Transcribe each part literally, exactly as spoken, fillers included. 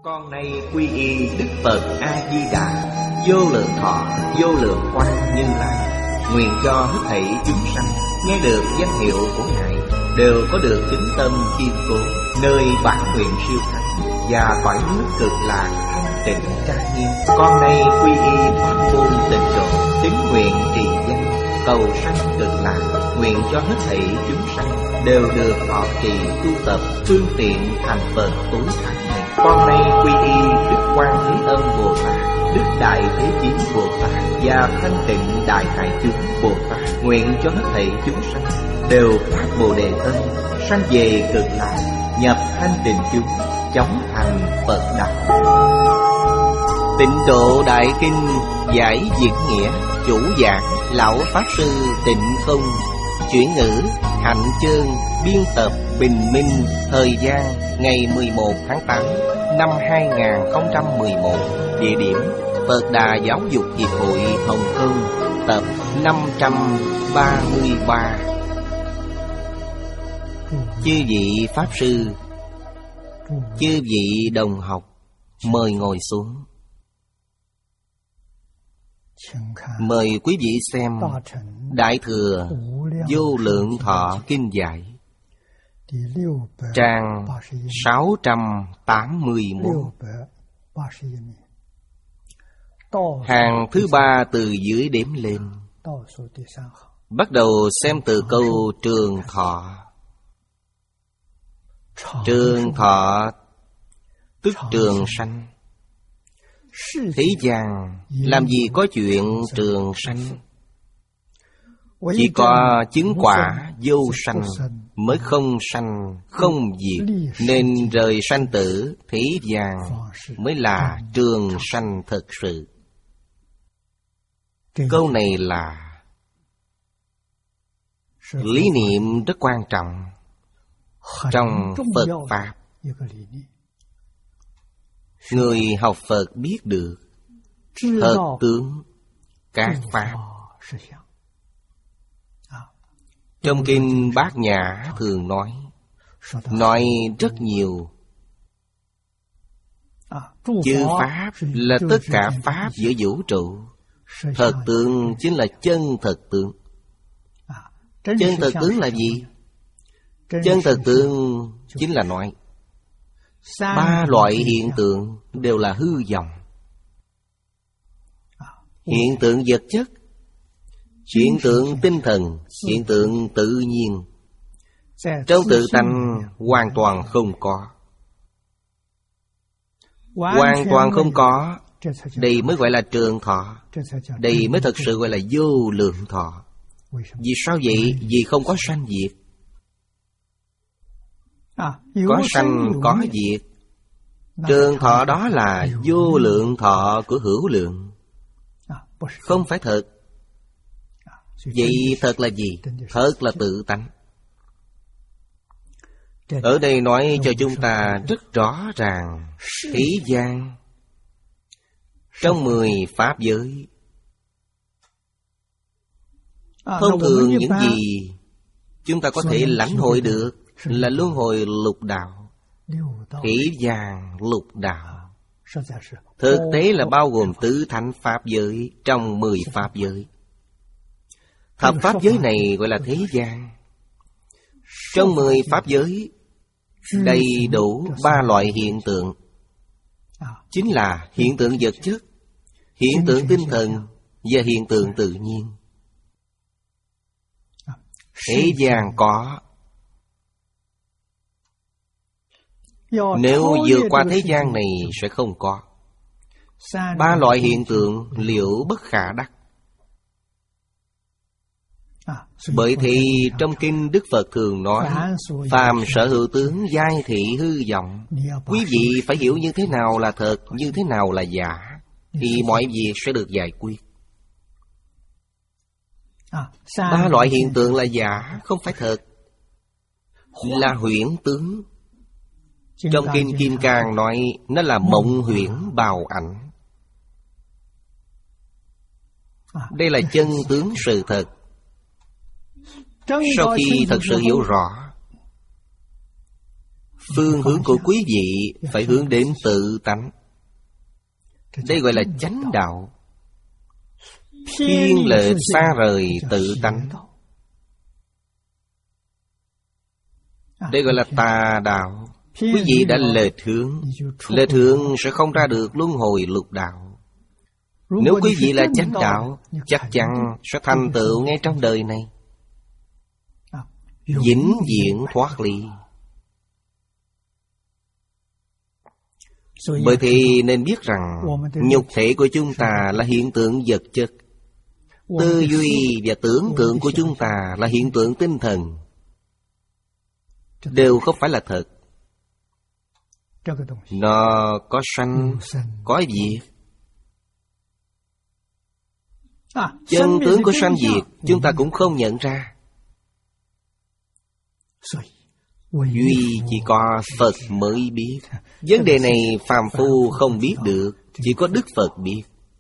Con nay quy y Đức Phật A Di Đà, vô lượng thọ, vô lượng quang Như Lai. Nguyện cho hết thảy chúng sanh nghe được danh hiệu của Ngài đều có được tín tâm kiên cố, nơi bản nguyện siêu thắng và cõi nước cực lạc thanh tịnh trang nghiêm. Con nay quy y pháp môn tịnh độ, tín nguyện trì danh cầu sanh cực lạc. Nguyện cho hết thảy chúng sanh đều được thọ trì tu tập phương tiện thành Phật tối thắng này. Con nay quy y Đức Quan Thế Âm Bồ Tát, Đức Đại Thế Chí Bồ Tát và Thanh Tịnh Đại Hải Chúng Bồ Tát. Nguyện cho hết thảy chúng sanh đều phát Bồ Đề tâm, sanh về cực lạc, nhập thanh tịnh chúng, chóng thành Phật đạo. Tịnh Độ Đại Kinh giải diễn nghĩa, chủ giảng lão pháp sư Tịnh Không, chuyển ngữ Hạnh Chương, biên tập Bình Minh. Thời gian ngày mười một tháng tám năm hai nghìn không trăm mười một. Địa điểm Phật Đà Giáo dục Hiệp hội Hồng Kông, tập năm trăm ba mươi ba. Chư vị pháp sư, chư vị đồng học, mời ngồi xuống. Mời quý vị xem Đại Thừa Vô Lượng Thọ Kinh Giải, trang sáu trăm tám mươi mốt, hàng thứ ba từ dưới đếm lên. Bắt đầu xem từ câu trường thọ. Trường thọ tức trường sanh. Thế gian làm gì có chuyện trường sanh? Chỉ có chứng quả vô sanh mới không sanh không diệt, nên rời sanh tử thế gian mới là trường sanh thực sự. Câu này là lý niệm rất quan trọng trong Phật Pháp. Người học Phật biết được thật tướng các Pháp. Trong Kinh Bát Nhã thường nói, nói rất nhiều. Chư Pháp là tất cả Pháp giữa vũ trụ. Thật tướng chính là chân thật tướng. Chân thật tướng là gì? Chân thật tướng chính là nói ba loại hiện tượng đều là hư vọng. Hiện tượng vật chất, hiện tượng tinh thần, hiện tượng tự nhiên, trong tự tánh hoàn toàn không có. Hoàn toàn không có, đây mới gọi là trường thọ. Đây mới thật sự gọi là vô lượng thọ. Vì sao vậy? Vì không có sanh diệt. Có sanh có diệt. Trường thọ đó là vô lượng thọ của hữu lượng, không phải thật. Vậy thật là gì? Thật là tự tánh. Ở đây nói cho chúng ta rất rõ ràng, thế gian trong mười pháp giới, thông thường những gì chúng ta có thể lãnh hội được là luân hồi lục đạo, thế gian lục đạo. Thực tế là bao gồm tứ thánh pháp giới trong mười pháp giới. Thập pháp giới này gọi là thế gian. Trong mười pháp giới đầy đủ ba loại hiện tượng, chính là hiện tượng vật chất, hiện tượng tinh thần và hiện tượng tự nhiên. Thế gian có. Nếu vượt qua thế gian này sẽ không có. Ba loại hiện tượng liệu bất khả đắc. Bởi thì trong Kinh Đức Phật thường nói, phàm sở hữu tướng giai thị hư vọng. Quý vị phải hiểu như thế nào là thật, như thế nào là giả, thì mọi việc sẽ được giải quyết. Ba loại hiện tượng là giả, không phải thật, là huyễn tướng. Trong Kinh Kim Cang nói nó là mộng huyễn bào ảnh. Đây là chân tướng sự thật. Sau khi thật sự hiểu rõ, Phương hướng của quý vị phải hướng đến tự tánh. Đây gọi là chánh đạo. Thiên lệch xa rời tự tánh, đây gọi là tà đạo. Quý vị đã lệch hướng. Lệch hướng sẽ không ra được luân hồi lục đạo. Nếu quý vị là chánh đạo, chắc chắn sẽ thành tựu ngay trong đời này, vĩnh viễn thoát ly. Bởi thì nên biết rằng nhục thể của chúng ta là hiện tượng vật chất, tư duy và tưởng tượng của chúng ta là hiện tượng tinh thần, đều không phải là thật. Nó có sanh, có diệt. Chân tướng của sanh diệt chúng ta cũng không nhận ra. Duy chỉ có Phật mới biết. Vấn đề này phàm phu không biết được, chỉ có Đức Phật biết.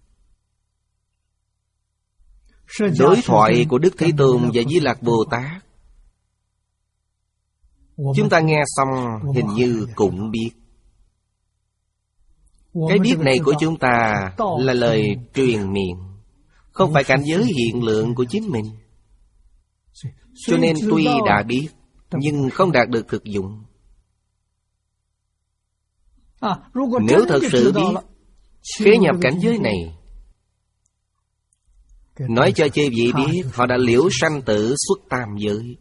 Đối thoại của Đức Thế Tôn và Di Lặc Bồ Tát, chúng ta nghe xong hình như cũng biết. Cái biết này của chúng ta là lời truyền miệng, không phải cảnh giới hiện lượng của chính mình. Cho nên tuy đã biết, nhưng không đạt được thực dụng. Nếu thật sự biết, khế nhập cảnh giới này, nói cho chư vị biết, họ đã liễu sanh tử xuất tam giới.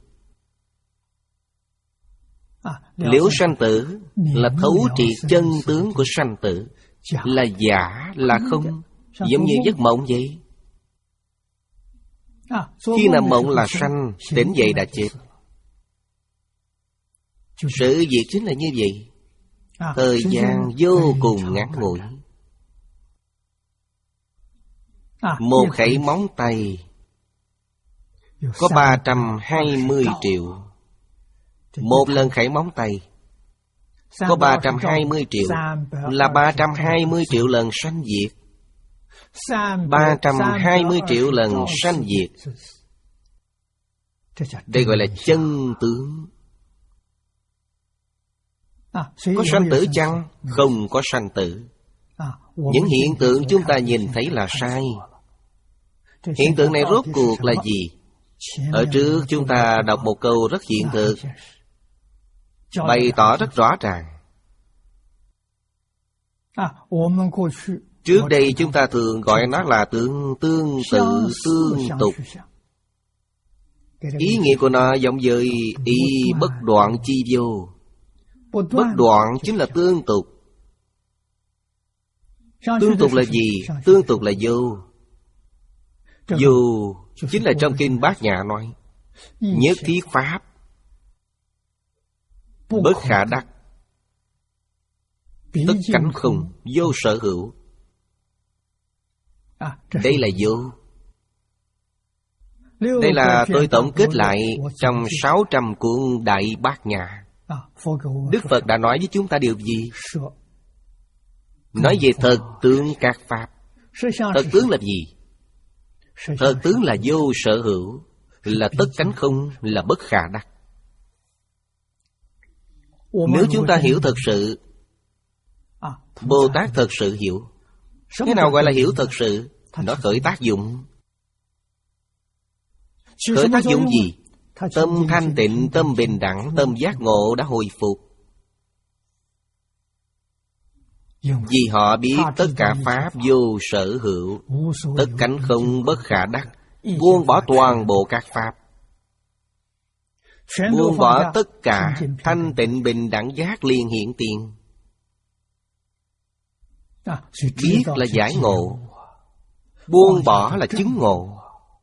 Liễu sanh tử là thấu triệt chân tướng của sanh tử, là giả, là không, giống như giấc mộng vậy. Khi nằm mộng là sanh, tỉnh dậy đã chết. Sự việc chính là như vậy. Thời gian vô cùng ngắn ngủi. Một khẩy móng tay có ba trăm hai mươi triệu. Một lần khẩy móng tay có ba trăm hai mươi triệu, là ba trăm hai mươi triệu lần sanh diệt. Ba trăm hai mươi triệu lần sanh diệt. Đây gọi là chân tướng. Có sanh tử chăng? Không có sanh tử. Những hiện tượng chúng ta nhìn thấy là sai. Hiện tượng này rốt cuộc là gì? Ở trước chúng ta đọc một câu rất hiện thực, bày tỏ rất rõ ràng. Trước đây chúng ta thường gọi nó là tương tương tự tương tục. Ý nghĩa của nó giống với ý bất đoạn chi vô. Bất đoạn chính là tương tục. Tương tục là gì? Tương tục là vô. Vô chính là trong kinh Bát Nhã nói nhất thiết pháp, bất khả đắc, tất cánh không, vô sở hữu. Đây là vô. Đây là tôi tổng kết lại trong sáu trăm cuốn Đại Bát Nhã. Đức Phật đã nói với chúng ta điều gì? Nói về thật tướng các pháp. Thật tướng là gì? Thật tướng là vô sở hữu, là tất cánh không, là bất khả đắc. Nếu chúng ta hiểu thật sự, Bồ Tát thật sự hiểu. Thế nào gọi là hiểu thật sự? Nó khởi tác dụng. Khởi tác dụng gì? Tâm thanh tịnh, tâm bình đẳng, tâm giác ngộ đã hồi phục. Vì họ biết tất cả pháp vô sở hữu, tất cánh không, bất khả đắc, buông bỏ toàn bộ các pháp, buông bỏ tất cả, thanh tịnh bình đẳng giác liền hiện tiền. Biết là giải ngộ, buông bỏ là chứng ngộ.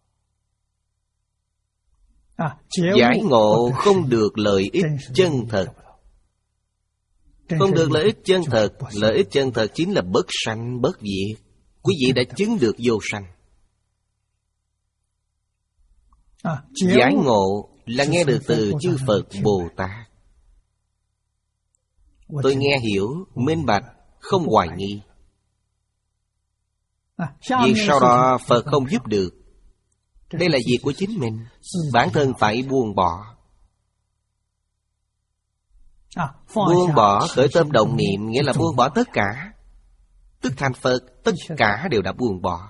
Giải ngộ không được lợi ích chân thật. Không được lợi ích chân thật. Lợi ích chân thật chính là bất sanh bất diệt. Quý vị đã chứng được vô sanh. Giải ngộ là nghe được từ chư Phật Bồ Tát. Tôi nghe hiểu, minh bạch, không hoài nghi. Vì sau đó Phật không giúp được. Đây là việc của chính mình. Bản thân phải buông bỏ. Buông bỏ khởi tâm động niệm nghĩa là buông bỏ tất cả. Tức thành Phật, tất cả đều đã buông bỏ.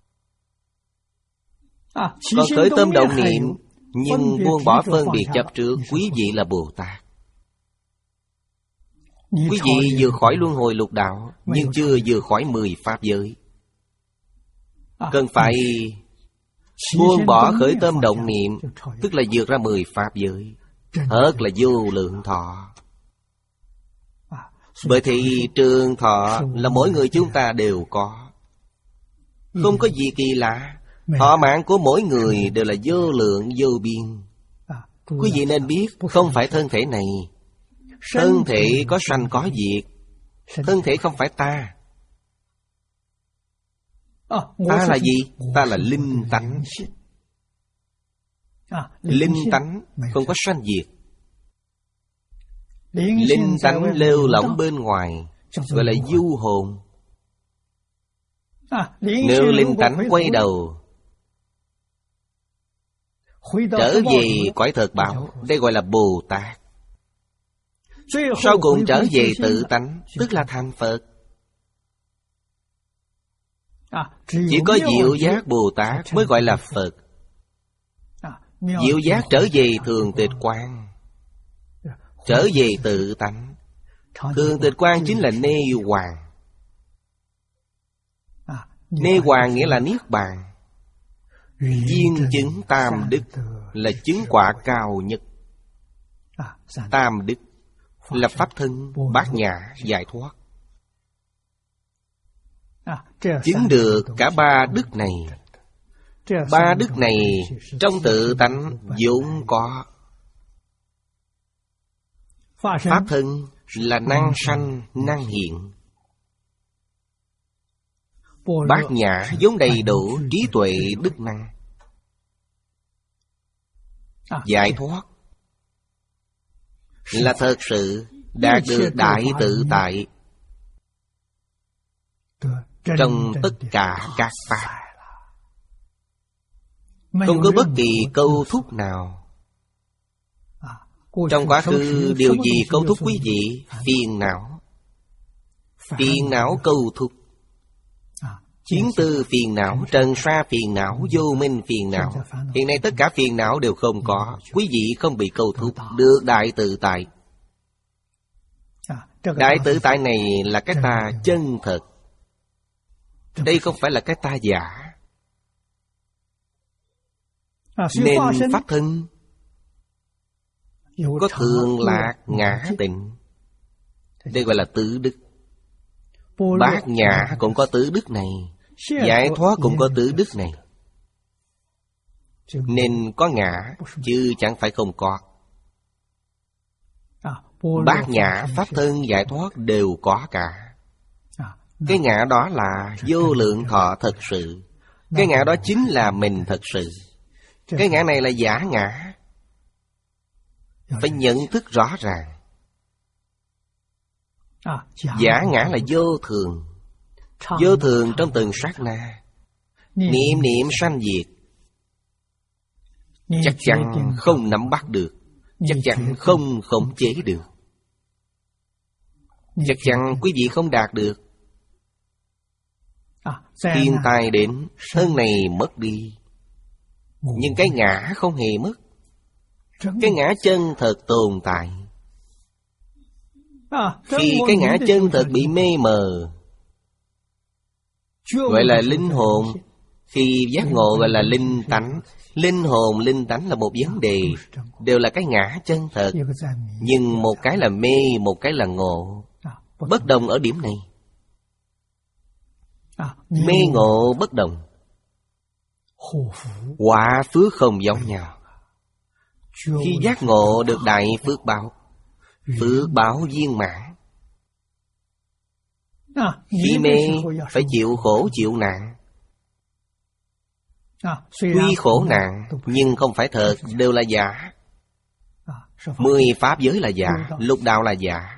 Còn khởi tâm động niệm, nhưng buông bỏ phân biệt chấp trước, quý vị là Bồ Tát. Quý vị vừa khỏi luân hồi lục đạo, nhưng chưa vừa khỏi mười pháp giới. Cần phải buông bỏ khởi tâm động niệm, tức là vượt ra mười pháp giới. Thật là vô lượng thọ. Bởi thì trường thọ là mỗi người chúng ta đều có. Không có gì kỳ lạ. Thọ mạng của mỗi người đều là vô lượng vô biên. Quý vị nên biết, không phải thân thể này. Thân thể có sanh có diệt. Thân thể không phải ta. Ta là gì? Ta là linh tánh. Linh tánh không có sanh diệt. Linh tánh lêu lỏng bên ngoài, gọi là du hồn. Nếu linh tánh quay đầu trở về cõi thật báo, đây gọi là Bồ Tát. Sau cùng trở về tự tánh, tức là thành Phật. Chỉ có diệu giác Bồ Tát mới gọi là Phật. Diệu giác trở về thường tịch quang, trở về tự tánh. Thường tịch quang chính là nê hoàng. Nê hoàng nghĩa là niết bàn. Viên chứng tam đức là chứng quả cao nhất. Tam đức là pháp thân, bát nhã, giải thoát. Chứng được cả ba đức này. Ba đức này trong tự tánh vốn có. Pháp thân là năng sanh, năng hiện. Bát nhã vốn đầy đủ trí tuệ đức năng. Giải thoát là thật sự đạt được đại tự tại trong tất cả các pháp. Không có bất kỳ câu thúc nào. Trong quá khứ điều gì câu thúc quý vị? Phiền não. Phiền não câu thúc. Kiến tư phiền não, trần sa phiền não, vô minh phiền não. Hiện nay tất cả phiền não đều không có. Quý vị không bị câu thúc, được đại tự tại. Đại tự tại này là cái ta chân thật. Đây không phải là cái ta giả. Nên pháp thân có thường lạc ngã tịnh, đây gọi là tứ đức. Bát nhã cũng có tứ đức này. Giải thoát cũng có tứ đức này. Nên có ngã, chứ chẳng phải không có. Bát nhã, pháp thân, giải thoát đều có cả. Cái ngã đó là vô lượng thọ thật sự. Cái ngã đó chính là mình thật sự. Cái ngã này là giả ngã. Phải nhận thức rõ ràng. Giả ngã là vô thường. Vô thường trong từng sát na. Niệm niệm sanh diệt. Chắc chắn không nắm bắt được. Chắc chắn không khống chế được. Chắc chắn quý vị không đạt được. Thiên tai đến, thân này mất đi. Nhưng cái ngã không hề mất. Cái ngã chân thật tồn tại. Khi cái ngã chân thật bị mê mờ, gọi là linh hồn. Khi giác ngộ gọi là linh tánh. Linh hồn, linh tánh là một vấn đề. Đều là cái ngã chân thật. Nhưng một cái là mê, một cái là ngộ. Bất đồng ở điểm này. Mê ngộ bất đồng. Quả phước không giống nhau. Khi giác ngộ được đại phước báo, phước báo viên mãn. Khi mê phải chịu khổ chịu nạn. Tuy khổ nạn nhưng không phải thật, đều là giả. Mười pháp giới là giả, lục đạo là giả,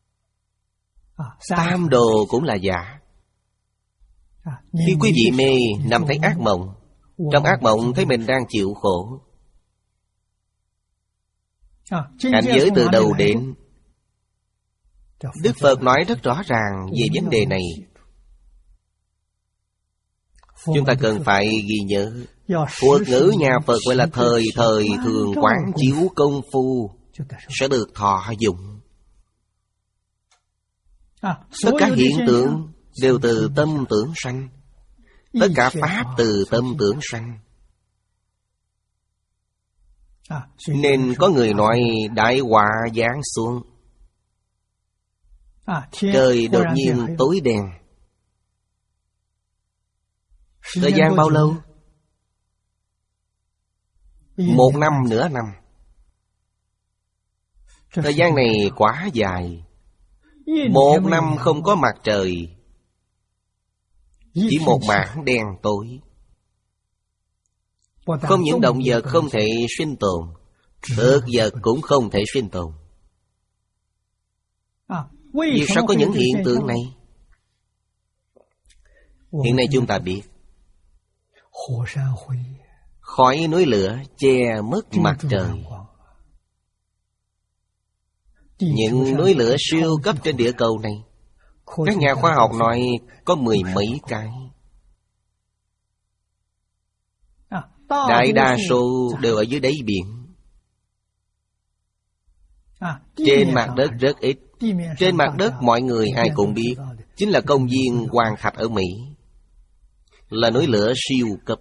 tam đồ cũng là giả. Khi quý vị mê, nằm thấy ác mộng. Trong ác mộng thấy mình đang chịu khổ. Cảnh giới từ đầu đến Đức Phật nói rất rõ ràng về vấn đề này. Chúng ta cần phải ghi nhớ. Thuật ngữ nhà Phật gọi là thời thời thường quán chiếu công phu, sẽ được thọ dụng. Tất cả hiện tượng đều từ tâm tưởng sanh. Tất cả pháp từ tâm tưởng sanh. Nên có người nói đại họa giáng xuống, trời đột nhiên tối đen. Thời gian bao lâu? Một năm, nửa năm. Thời gian này quá dài. Một năm không có mặt trời, chỉ một mảng đen tối. Không những động vật không thể sinh tồn, thực vật cũng không thể sinh tồn. Vì sao có những hiện tượng này? Hiện nay chúng ta biết khói núi lửa che mất mặt trời. Những núi lửa siêu cấp trên địa cầu này, các nhà khoa học nói có mười mấy cái. Đại đa số đều ở dưới đáy biển. Trên mặt đất rất ít. Trên mặt đất mọi người ai cũng biết, chính là công viên Hoàng Thạch ở Mỹ, là núi lửa siêu cấp.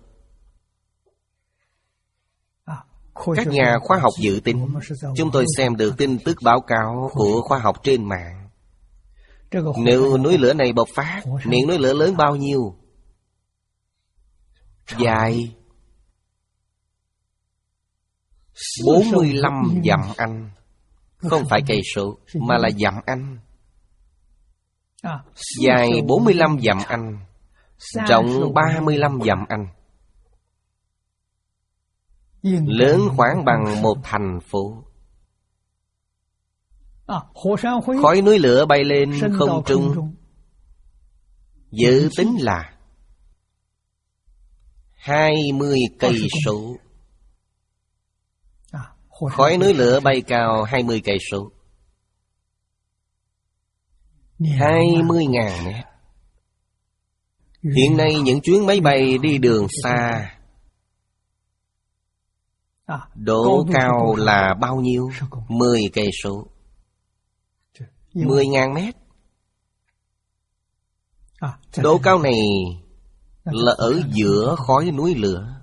Các nhà khoa học dự tính, chúng tôi xem được tin tức báo cáo của khoa học trên mạng. Nếu núi lửa này bộc phát, miệng núi lửa lớn bao nhiêu? Dài bốn mươi lăm dặm Anh. Không phải cây số, mà là dặm Anh. Dài bốn mươi lăm dặm Anh, rộng ba mươi lăm dặm Anh, lớn khoảng bằng một thành phố. Khói núi lửa bay lên không trung, dự tính là hai mươi cây số. Khói núi lửa bay cao hai mươi cây số, hai mươi ngàn mét. Hiện nay những chuyến máy bay đi đường xa, độ cao là bao nhiêu? Mười cây số, mười ngàn mét. Độ cao này là ở giữa khói núi lửa.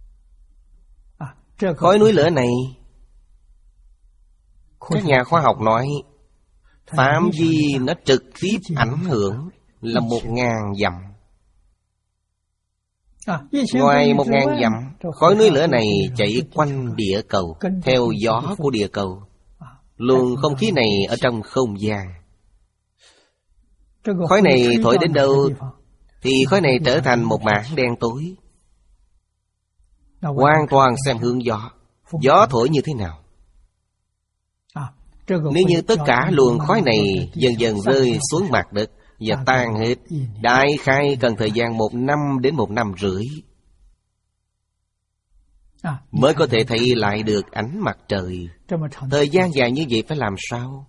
Khói núi lửa này, các nhà khoa học nói phạm vi nó trực tiếp ảnh hưởng là một ngàn dặm. Ngoài một ngàn dặm, khói núi lửa này chạy quanh địa cầu theo gió của địa cầu, luồng không khí này ở trong không gian. Khói này thổi đến đâu thì khói này trở thành một mảng đen tối. Hoàn toàn xem hướng gió. Gió thổi như thế nào? Nếu như tất cả luồng khói này dần dần rơi xuống mặt đất và tan hết, đại khái cần thời gian một năm đến một năm rưỡi mới có thể thấy lại được ánh mặt trời. Thời gian dài như vậy phải làm sao?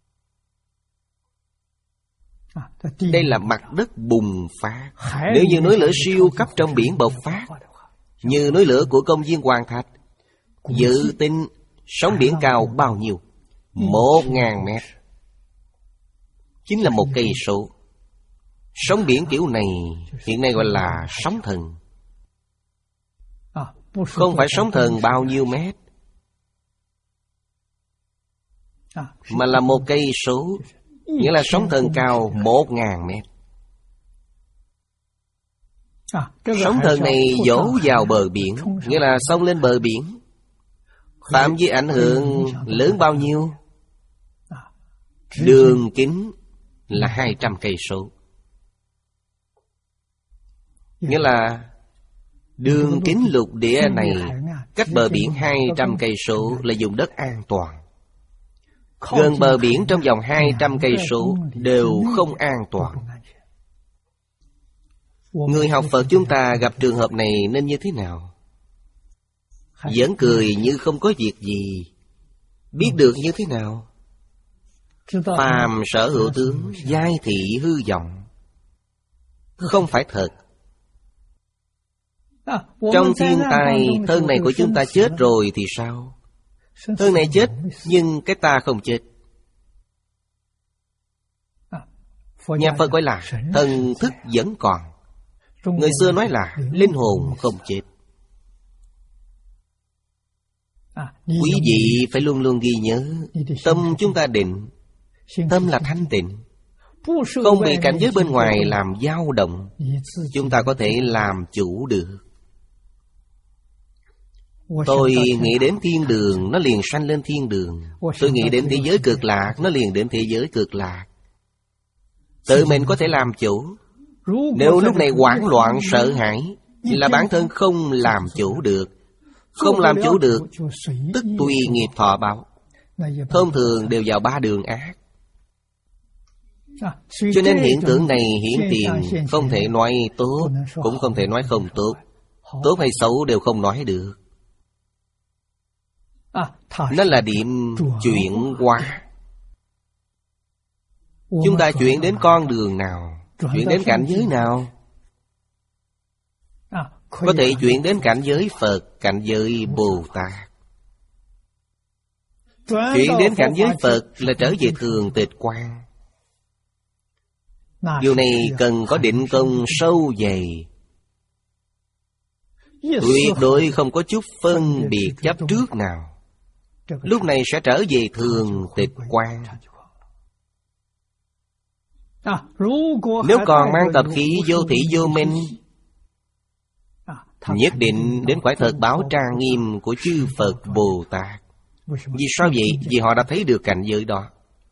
Đây là mặt đất bùng phát. Nếu như núi lửa siêu cấp trong biển bộc phát, như núi lửa của công viên Hoàng Thạch, dự tính sóng biển cao bao nhiêu? Một ngàn mét, chính là một cây số. Sóng biển kiểu này hiện nay gọi là sóng thần. Không phải sóng thần bao nhiêu mét, mà là một cây số, nghĩa là sóng thần cao một ngàn mét. Sóng thần này dỗ vào bờ biển, nghĩa là xông lên bờ biển. Phạm vi ảnh hưởng lớn bao nhiêu? Đường kính là hai trăm cây số. Nghĩa là đường kính lục địa này cách bờ biển hai trăm cây số là vùng đất an toàn. Gần bờ biển trong vòng hai trăm cây số đều không an toàn. Người học Phật chúng ta gặp trường hợp này nên như thế nào? Vẫn cười như không có việc gì. Biết được như thế nào? Phàm sở hữu tướng, giai thị hư vọng, không phải thật. Trong thiên tai, thân này của chúng ta chết rồi thì sao? Thân này chết, nhưng cái ta không chết. Nhà Phật gọi là thần thức vẫn còn. Người xưa nói là linh hồn không chết. Quý vị phải luôn luôn ghi nhớ, tâm chúng ta định, tâm là thanh tịnh, không bị cảnh giới bên ngoài làm dao động. Chúng ta có thể làm chủ được. Tôi nghĩ đến thiên đường, nó liền sanh lên thiên đường. Tôi nghĩ đến thế giới cực lạc, nó liền đến thế giới cực lạc. Tự mình có thể làm chủ. Nếu lúc này hoảng loạn sợ hãi, là bản thân không làm chủ được. Không làm chủ được, tức tùy nghiệp thọ báo. Thông thường đều vào ba đường ác. Cho nên hiện tượng này hiển tiền, không thể nói tốt, cũng không thể nói không tốt. Tốt hay xấu đều không nói được. Nó là điểm chuyển hóa. Chúng ta chuyển đến con đường nào, chuyển đến cảnh giới nào? Có thể chuyển đến cảnh giới Phật, cảnh giới Bồ Tát. Chuyển đến cảnh giới Phật là trở về thường tịch quan. Điều này cần có định công sâu dày, tuyệt đối không có chút phân biệt chấp trước nào. Lúc này sẽ trở về thường tịch quan. Nếu còn mang tập khí vô thị vô minh, nhất định đến cõi thật báo trang nghiêm của chư Phật Bồ Tát. Vì sao vậy? Vì họ đã thấy được cảnh giới đó.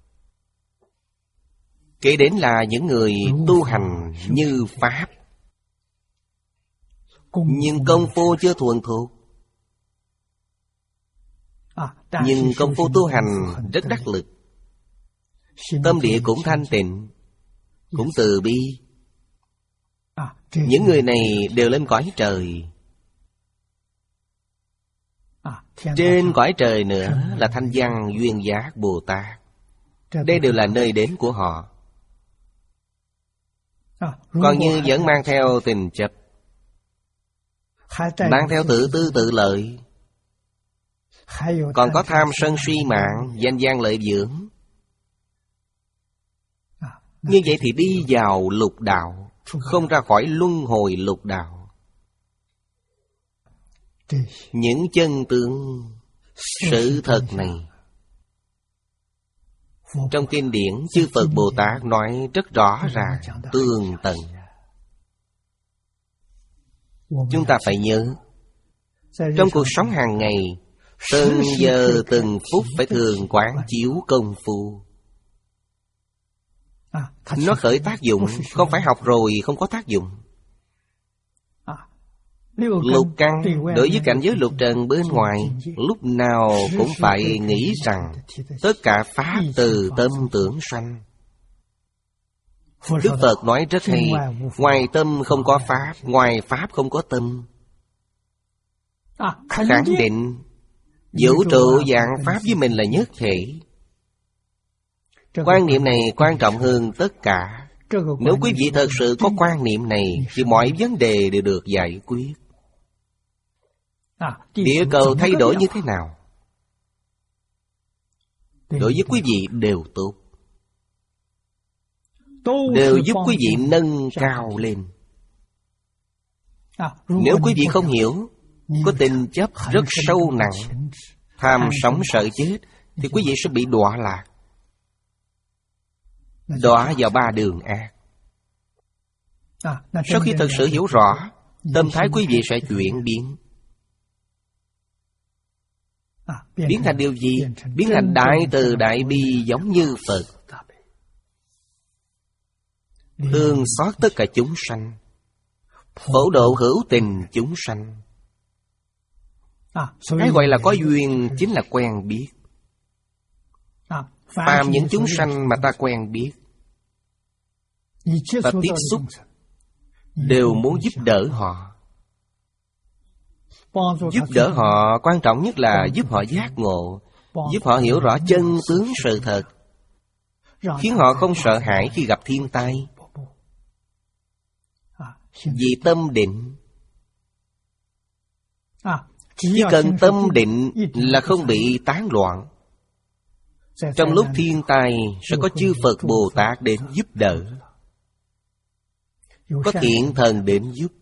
Kể đến là những người tu hành như Pháp, nhưng công phu chưa thuần thục. Nhưng công phu tu hành rất đắc lực. Tâm địa cũng thanh tịnh, cũng từ bi. Những người này đều lên cõi trời. Trên cõi trời nữa là Thanh Văn Duyên Giác Bồ Tát. Đây đều là nơi đến của họ. Còn như vẫn mang theo tình chấp, mang theo tự tư tự lợi, còn có tham sân si mạng, danh văn lợi dưỡng, như vậy thì đi vào lục đạo, không ra khỏi luân hồi lục đạo. Những chân tướng sự thật này trong kinh điển chư Phật Bồ Tát nói rất rõ ràng, tường tận. Chúng ta phải nhớ, trong cuộc sống hàng ngày, từng giờ từng phút phải thường quán chiếu công phu. Nó khởi tác dụng, không phải học rồi không có tác dụng. Lục căn đối với cảnh giới lục trần bên ngoài, lúc nào cũng phải nghĩ rằng tất cả pháp từ tâm tưởng sanh. Đức Phật nói rất hay, ngoài tâm không có pháp, ngoài pháp không có tâm. Khẳng định vũ trụ dạng pháp với mình là nhất thể. Quan niệm này quan trọng hơn tất cả. Nếu quý vị thật sự có quan niệm này thì mọi vấn đề đều được giải quyết. Địa cầu thay đổi như thế nào, đối với quý vị đều tốt, đều giúp quý vị nâng cao lên. Nếu quý vị không hiểu, có tình chấp rất sâu nặng, tham sống sợ chết, thì quý vị sẽ bị đọa lạc, đọa vào ba đường ác. Sau khi thật sự hiểu rõ, tâm thái quý vị sẽ chuyển biến. Biến thành điều gì? Biến thành đại từ đại bi giống như Phật, thương xót tất cả chúng sanh, phổ độ hữu tình chúng sanh. Cái gọi là có duyên chính là quen biết. Phàm những chúng sanh mà ta quen biết, ta tiếp xúc, đều muốn giúp đỡ họ. Giúp đỡ họ quan trọng nhất là giúp họ giác ngộ, giúp họ hiểu rõ chân tướng sự thật. khiến họ không sợ hãi khi gặp thiên tai. Vì tâm định. Chỉ cần tâm định là không bị tán loạn. Trong lúc thiên tai sẽ có chư Phật Bồ Tát đến giúp đỡ, có thiện thần đến giúp.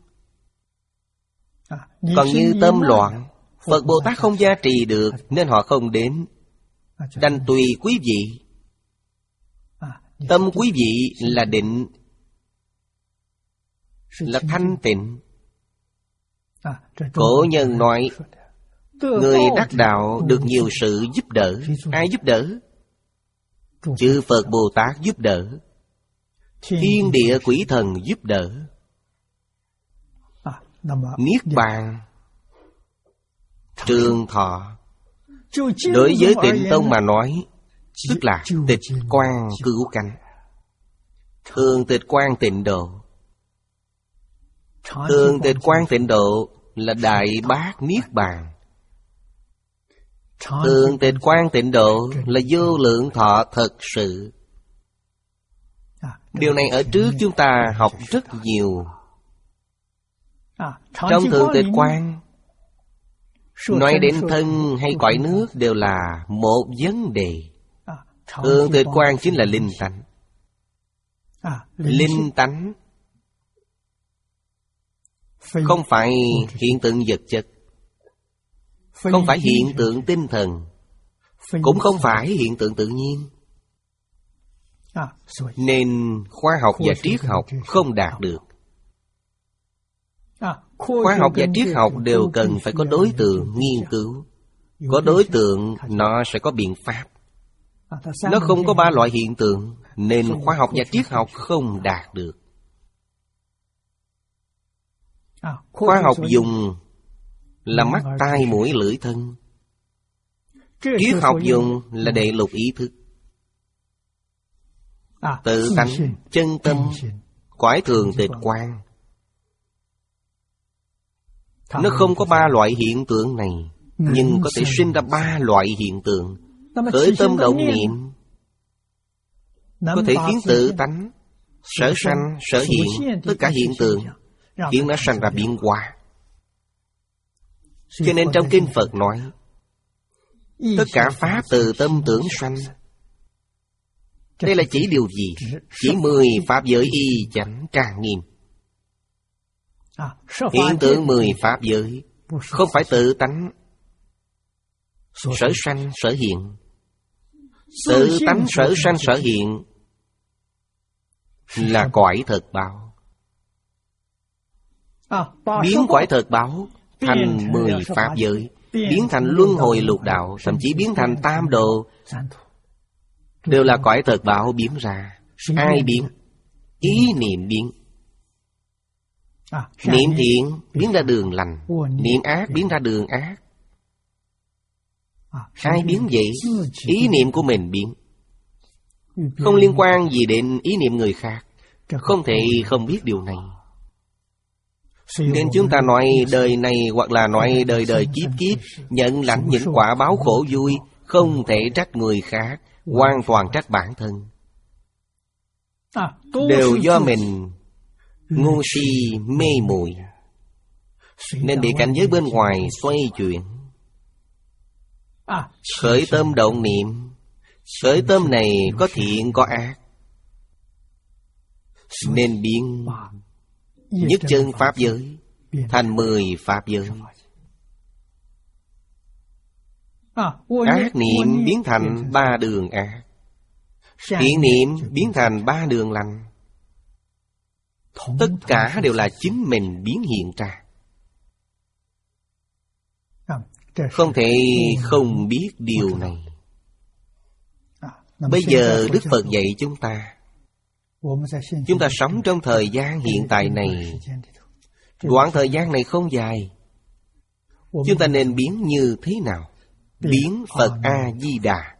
Còn như tâm loạn, Phật Bồ Tát không gia trì được nên họ không đến. Đành tùy quý vị. Tâm quý vị là định, là thanh tịnh. Cổ nhân nói, người đắc đạo được nhiều sự giúp đỡ. Ai giúp đỡ? Chư Phật Bồ Tát giúp đỡ, thiên địa quỷ thần giúp đỡ. Niết bàn, trường thọ, đối với Tịnh Tông mà nói, tức là tịch quan cứu cánh. Thường tịch quan tịnh độ. Thường tịch quan tịnh độ là Đại Bát Niết Bàn. Thường tịch quan tịnh độ là vô lượng thọ thật sự. Điều này ở trước chúng ta học rất nhiều. Trong thường tịch quan, nói đến thân hay cõi nước đều là một vấn đề. Thường tịch quan chính là linh tánh. Linh tánh không phải hiện tượng vật chất, không phải hiện tượng tinh thần, cũng không phải hiện tượng tự nhiên. Nên khoa học và triết học không đạt được. Khoa học và triết học đều cần phải có đối tượng nghiên cứu. Có đối tượng, nó sẽ có biện pháp. Nó không có ba loại hiện tượng, nên khoa học và triết học không đạt được. Khoa học dùng là mắt, tai, mũi, lưỡi, thân. Triết học dùng là đệ lục ý thức. Tự tánh, chân tâm, cõi thường tịch quan. Nó không có ba loại hiện tượng này, nhưng có thể sinh ra ba loại hiện tượng. Khởi tâm động niệm có thể khiến tự tánh, sở sanh, sở hiện, tất cả hiện tượng khiến nó sanh ra biến hóa. Cho nên trong kinh Phật nói, tất cả pháp từ tâm tưởng sanh. Đây là chỉ điều gì? Chỉ mười pháp giới y chánh trang nghiêm. Hiện tượng mười pháp giới không phải tự tánh, sở sanh, sở hiện. Tự tánh sở sanh sở hiện là cõi thật báo. Biến cõi thật báo thành mười pháp giới, biến thành luân hồi lục đạo, thậm chí biến thành tam độ, đều là cõi thật báo biến ra. Ai biến? Ý niệm biến. Niệm thiện biến ra đường lành, niệm ác biến ra đường ác. Ai biến vậy? Ý niệm của mình biến. Không liên quan gì đến ý niệm người khác. Không thể không biết điều này. Nên chúng ta nói đời này hoặc là nói đời đời kiếp kiếp nhận lãnh những quả báo khổ vui, không thể trách người khác, hoàn toàn trách bản thân. Đều do mình ngu si mê muội, nên bị cảnh giới bên ngoài xoay chuyển. Khởi tâm động niệm, khởi tâm này có thiện có ác, nên biến nhất chân pháp giới thành mười pháp giới. Ác niệm biến thành ba đường ác, thiện niệm biến thành ba đường lành. Tất cả đều là chính mình biến hiện ra. Không thể không biết điều này. Bây giờ Đức Phật dạy chúng ta, chúng ta sống trong thời gian hiện tại này. Đoạn thời gian này không dài. Chúng ta nên biến như thế nào? Biến Phật A-di-đà.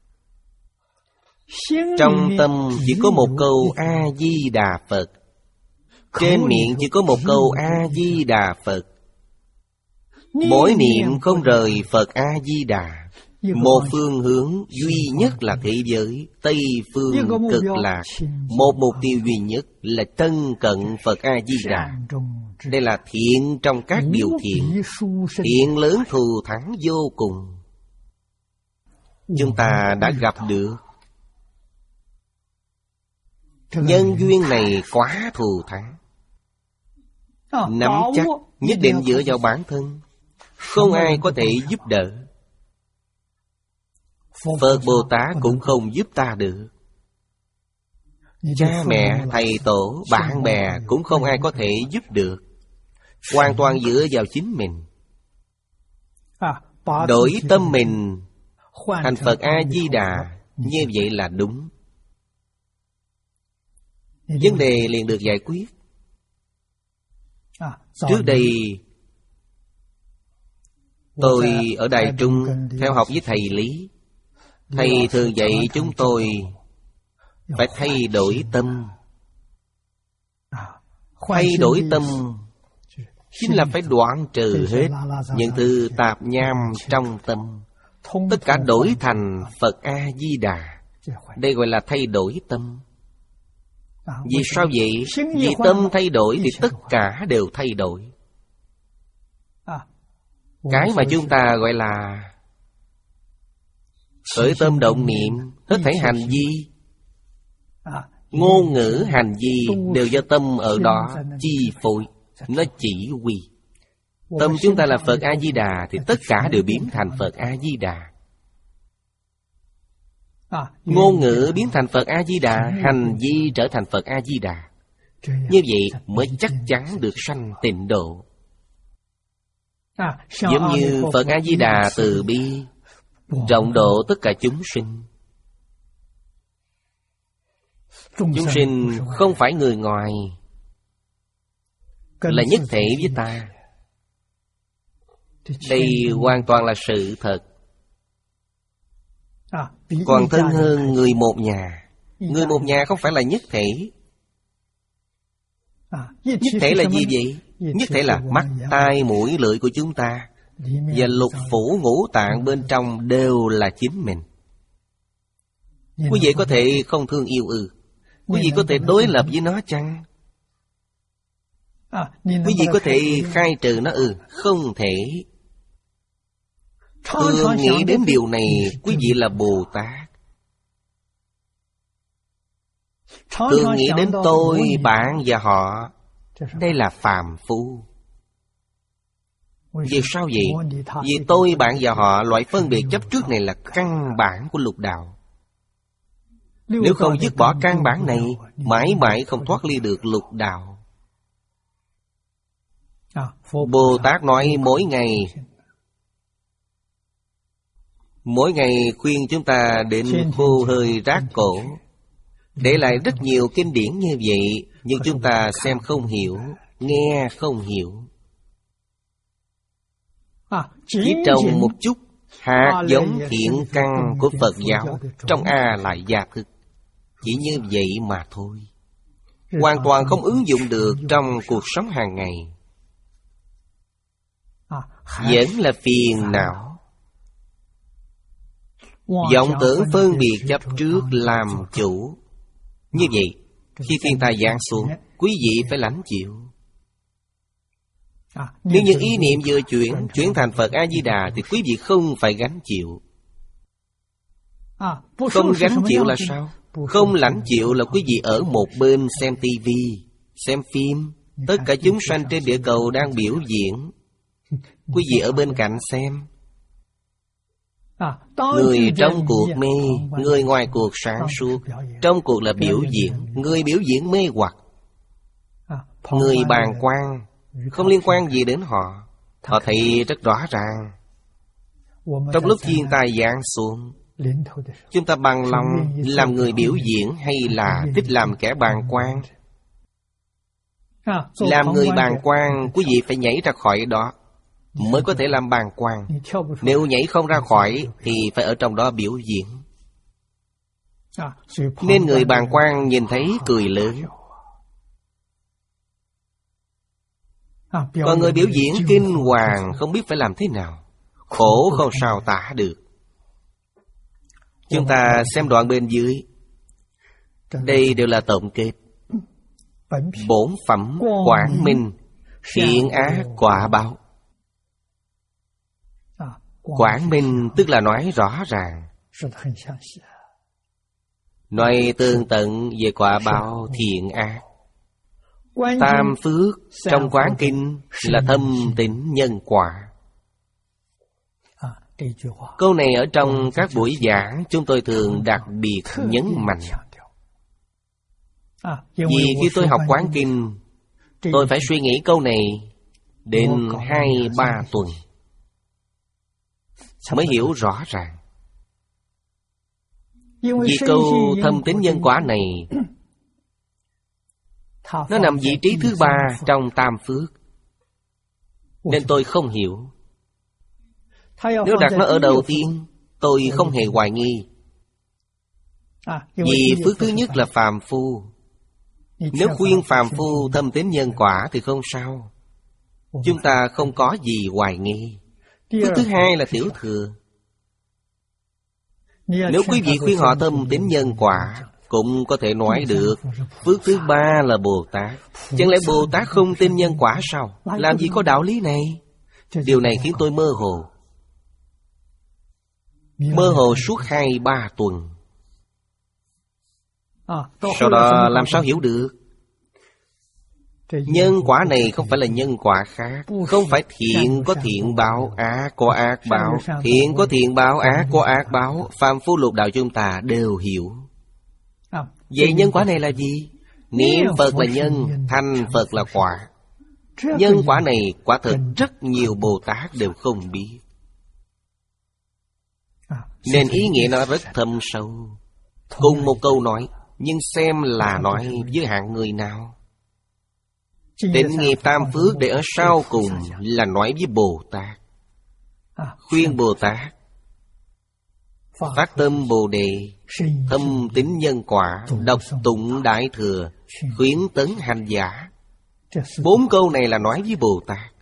Trong tâm chỉ có một câu A-di-đà Phật, trên miệng chỉ có một câu A-di-đà Phật. Mỗi niệm không rời Phật A-di-đà, Một phương hướng duy nhất là thế giới Tây phương cực lạc. Một mục tiêu duy nhất là thân cận Phật A-di-đà. Đây là thiện trong các điều thiện, thiện lớn thù thắng vô cùng. Chúng ta đã gặp được. Nhân duyên này quá thù thắng. Nắm chắc nhất định dựa vào bản thân, không ai có thể giúp đỡ. Phật Bồ Tát cũng không giúp ta được. Cha mẹ, thầy tổ, bạn bè cũng không ai có thể giúp được. Hoàn toàn dựa vào chính mình. Đổi tâm mình thành Phật A-di-đà, như vậy là đúng. Vấn đề liền được giải quyết. Trước đây tôi ở Đài Trung theo học với thầy Lý. Thầy thường dạy chúng tôi phải thay đổi tâm. Thay đổi tâm chính là phải đoạn trừ hết những thứ tạp nham trong tâm, tất cả đổi thành Phật A-di-đà. Đây gọi là thay đổi tâm. Vì sao vậy? Vì tâm thay đổi thì tất cả đều thay đổi. Cái mà chúng ta gọi là khởi tâm động niệm, hết thảy hành vi, ngôn ngữ hành vi đều do tâm ở đó chi phối, nó chỉ huy. Tâm chúng ta là Phật A-di-đà thì tất cả đều biến thành Phật A-di-đà. Ngôn ngữ biến thành Phật A-di-đà, hành vi trở thành Phật A-di-đà. Như vậy mới chắc chắn được sanh tịnh độ. Giống như Phật A-di-đà từ bi, rộng độ tất cả chúng sinh. Chúng sinh không phải người ngoài, là nhất thể với ta. Đây hoàn toàn là sự thật. Còn thân hơn người một nhà. Người một nhà không phải là nhất thể. Nhất thể là gì vậy? Nhất thể là mắt, tai, mũi, lưỡi của chúng ta, và lục phủ ngũ tạng bên trong đều là chính mình. Quý vị có thể không thương yêu ư? Quý vị có thể đối lập với nó chăng? Quý vị có thể khai trừ nó ư? Không thể. Thường nghĩ đến điều này, quý vị là Bồ Tát. Thường nghĩ đến tôi, bạn và họ, đây là phàm phu. Vì sao vậy? Vì tôi, bạn và họ, loại phân biệt chấp trước này là căn bản của lục đạo. Nếu không dứt bỏ căn bản này, mãi mãi không thoát ly được lục đạo. Bồ Tát nói mỗi ngày, mỗi ngày khuyên chúng ta đến khô hơi rác cổ, để lại rất nhiều kinh điển như vậy, nhưng chúng ta xem không hiểu, nghe không hiểu. Chỉ trồng một chút hạt giống thiện căn của Phật giáo trong A Lại Gia Thức, chỉ như vậy mà thôi, hoàn toàn không ứng dụng được trong cuộc sống hàng ngày. Vẫn là phiền não, vọng tưởng phân biệt chấp trước làm chủ. Như vậy, khi thiên tai giáng xuống, quý vị phải lãnh chịu. Nếu như ý niệm vừa chuyển, chuyển thành Phật A-di-đà thì quý vị không phải gánh chịu. Không gánh chịu là sao? Không lãnh chịu là quý vị ở một bên xem tivi, xem phim. Tất cả chúng sanh trên địa cầu đang biểu diễn, quý vị ở bên cạnh xem. Người trong cuộc mê, người ngoài cuộc sáng suốt. Trong cuộc là biểu diễn, người biểu diễn mê hoặc. Người bàng quan, không liên quan gì đến họ. Họ thấy rất rõ ràng. Trong lúc thiên tai giáng xuống, chúng ta bằng lòng làm người biểu diễn hay là thích làm kẻ bàng quan? Làm người bàng quan, quý vị phải nhảy ra khỏi đó mới có thể làm bàng quan. Nếu nhảy không ra khỏi thì phải ở trong đó biểu diễn. Nên người bàng quan nhìn thấy cười lớn. Còn người biểu diễn kinh hoàng không biết phải làm thế nào, khổ không sao tả được. Chúng ta xem đoạn bên dưới. Đây đều là tổng kết. Bổn phẩm quảng minh, thiện ác quả báo. Quảng minh tức là nói rõ ràng, nói tường tận về quả báo thiện ác. Tam phước trong Quán Kinh là thâm tín nhân quả. Câu này ở trong các buổi giảng chúng tôi thường đặc biệt nhấn mạnh. Vì khi tôi học Quán Kinh, tôi phải suy nghĩ câu này đến hai ba tuần mới hiểu rõ ràng. Vì câu thâm tín nhân quả này, nó nằm vị trí thứ ba trong tam phước, nên tôi không hiểu. Nếu đặt nó ở đầu tiên, tôi không hề hoài nghi. Vì phước thứ nhất là phàm phu. Nếu khuyên phàm phu thâm tín nhân quả thì không sao, chúng ta không có gì hoài nghi. Phước thứ hai là tiểu thừa. Nếu quý vị khuyên họ thâm tín nhân quả, cũng có thể nói được. Phước thứ ba là Bồ Tát. Chẳng lẽ Bồ Tát không tin nhân quả sao? Làm gì có đạo lý này? Điều này khiến tôi mơ hồ. Mơ hồ suốt hai ba tuần. Sau đó làm sao hiểu được? Nhân quả này không phải là nhân quả khác. Không phải thiện có thiện báo, ác có ác báo. Thiện có thiện báo, ác có ác báo. Phàm phu lục đạo chúng ta đều hiểu. Vậy nhân quả này là gì? Niệm Phật là nhân, thành Phật là quả. Nhân quả này quả thực rất nhiều Bồ Tát đều không biết, nên ý nghĩa nó rất thâm sâu. Cùng một câu nói, nhưng xem là nói với hạng người nào. Tịnh nghiệp tam phước để ở sau cùng là nói với Bồ Tát. Khuyên Bồ Tát phát tâm Bồ Đề, thâm tín nhân quả, đọc tụng Đại Thừa, khuyến tấn hành giả. Bốn câu này là nói với Bồ Tát.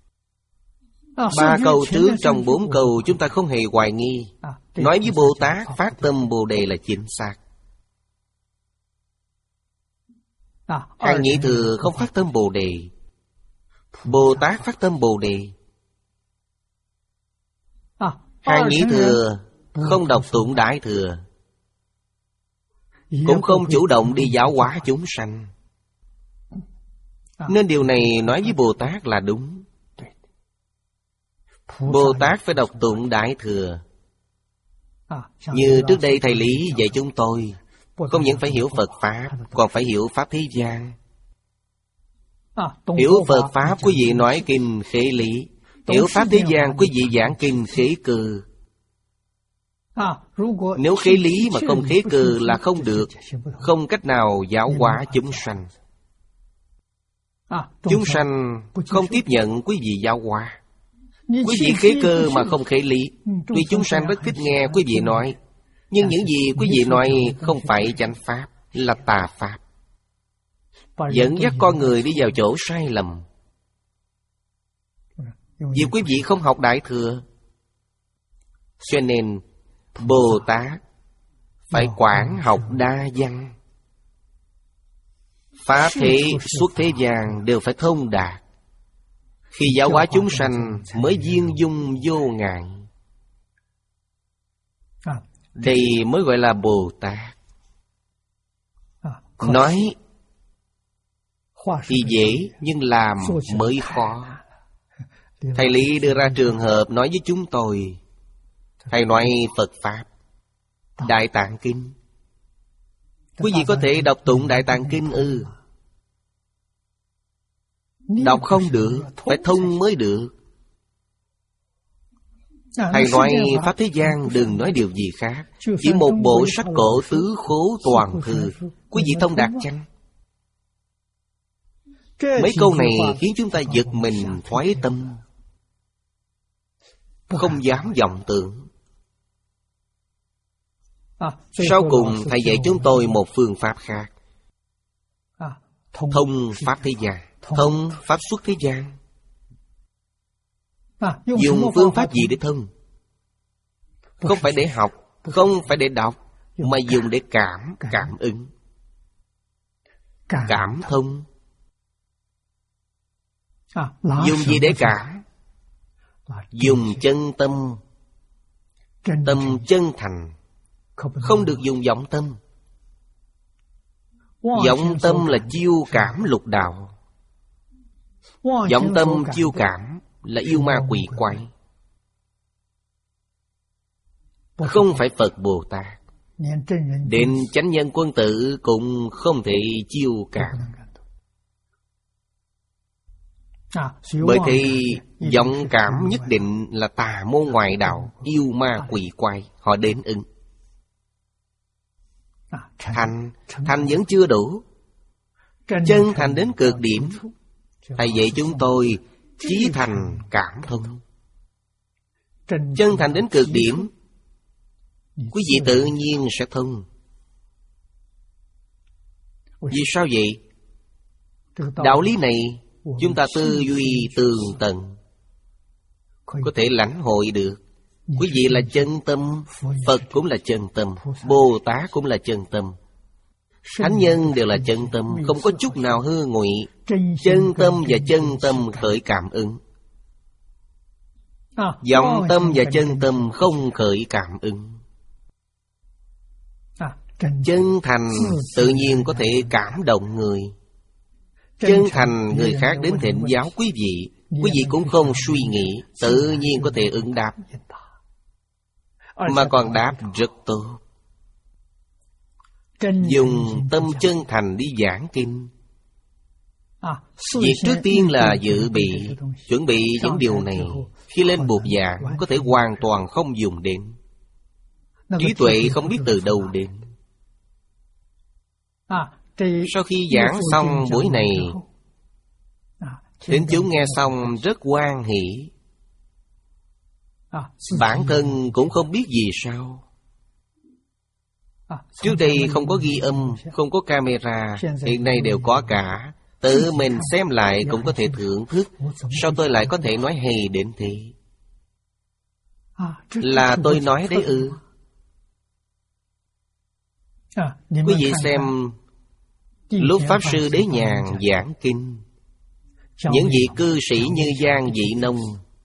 Ba câu trước trong bốn câu chúng ta không hề hoài nghi. Nói với Bồ Tát phát tâm Bồ Đề là chính xác. Hàng Nhị Thừa không phát tâm Bồ Đề, Bồ Tát phát tâm Bồ Đề. Hàng Nhị Thừa không đọc tụng Đại Thừa, cũng không chủ động đi giáo hóa chúng sanh. Nên điều này nói với Bồ Tát là đúng. Bồ Tát phải đọc tụng Đại Thừa. Như trước đây thầy Lý dạy chúng tôi, không những phải hiểu Phật Pháp, còn phải hiểu Pháp thế gian. Hiểu Phật Pháp quý vị nói kinh khế lý, hiểu Pháp thế gian quý vị giảng kinh khế cơ. Nếu khế lý mà không khế cơ là không được, không cách nào giáo hóa chúng sanh. Chúng sanh không tiếp nhận quý vị giáo hóa. Quý vị khế cơ mà không khế lý, tuy chúng sanh rất thích nghe quý vị nói, nhưng những gì quý vị nói không phải chánh pháp, là tà pháp, dẫn dắt con người đi vào chỗ sai lầm. Vì quý vị không học Đại Thừa, cho nên Bồ Tát phải quản học đa văn. Pháp thế suốt thế gian đều phải thông đạt. Khi giáo hóa chúng sanh mới viên dung vô ngại. Đây mới gọi là Bồ Tát. Nói thì dễ, nhưng làm mới khó. Thầy Lý đưa ra trường hợp nói với chúng tôi. Thầy nói Phật Pháp, Đại Tạng Kinh. Quý vị có thể đọc tụng Đại Tạng Kinh ư? Đọc không được, phải thông mới được. Thầy nói Pháp thế gian đừng nói điều gì khác, chỉ một bộ sách cổ tứ khố toàn thư. Quý vị thông đạt chăng? Mấy câu này khiến chúng ta giật mình thoái tâm, không dám vọng tưởng. Sau cùng thầy dạy chúng tôi một phương pháp khác. Thông Pháp thế gian, thông Pháp xuất thế gian. Dùng phương pháp gì để thông? Không phải để học, Không phải để đọc, mà dùng để cảm, cảm ứng, cảm thông. Dùng gì để cảm? Dùng chân tâm. Tâm chân thành, không được dùng vọng tâm. Vọng tâm là chiêu cảm lục đạo. Vọng tâm chiêu cảm là yêu ma quỷ quái. Không phải Phật Bồ Tát, đến chánh nhân quân tử cũng không thể chiêu cảm. Bởi thì vọng cảm nhất định là tà môn ngoại đạo, yêu ma quỷ quái, họ đến ứng. Thành, thành vẫn chưa đủ. Chân thành đến cực điểm. Tại vậy chúng tôi chí thành cảm thông. Chân thành đến cực điểm, quý vị tự nhiên sẽ thông. Vì sao vậy? Đạo lý này chúng ta tư duy tường tận, có thể lãnh hội được. Quý vị là chân tâm, Phật cũng là chân tâm, Bồ Tát cũng là chân tâm, thánh nhân đều là chân tâm, không có chút nào hư ngụy. Chân tâm và chân tâm khởi cảm ứng. Vọng tâm và chân tâm không khởi cảm ứng. Chân thành tự nhiên có thể cảm động người. Chân thành người khác đến thỉnh giáo quý vị, quý vị cũng không suy nghĩ, tự nhiên có thể ứng đáp, mà còn đáp rất tốt. Dùng tâm chân thành đi giảng kinh. Việc trước tiên là dự bị, chuẩn bị những điều này. Khi lên bục giảng có thể hoàn toàn không dùng đến. Trí tuệ không biết từ đâu đến. Sau khi giảng xong buổi này, đến chúng nghe xong rất hoan hỷ. Bản thân cũng không biết vì sao. Trước đây không có ghi âm, không có camera, hiện nay đều có cả. Tự mình xem lại cũng có thể thưởng thức. Sao tôi lại có thể nói hay đến thế? Là tôi nói đấy ư? Quý vị xem, lúc Pháp Sư Đế Nhàn giảng kinh, những vị cư sĩ như Giang Dị Nông,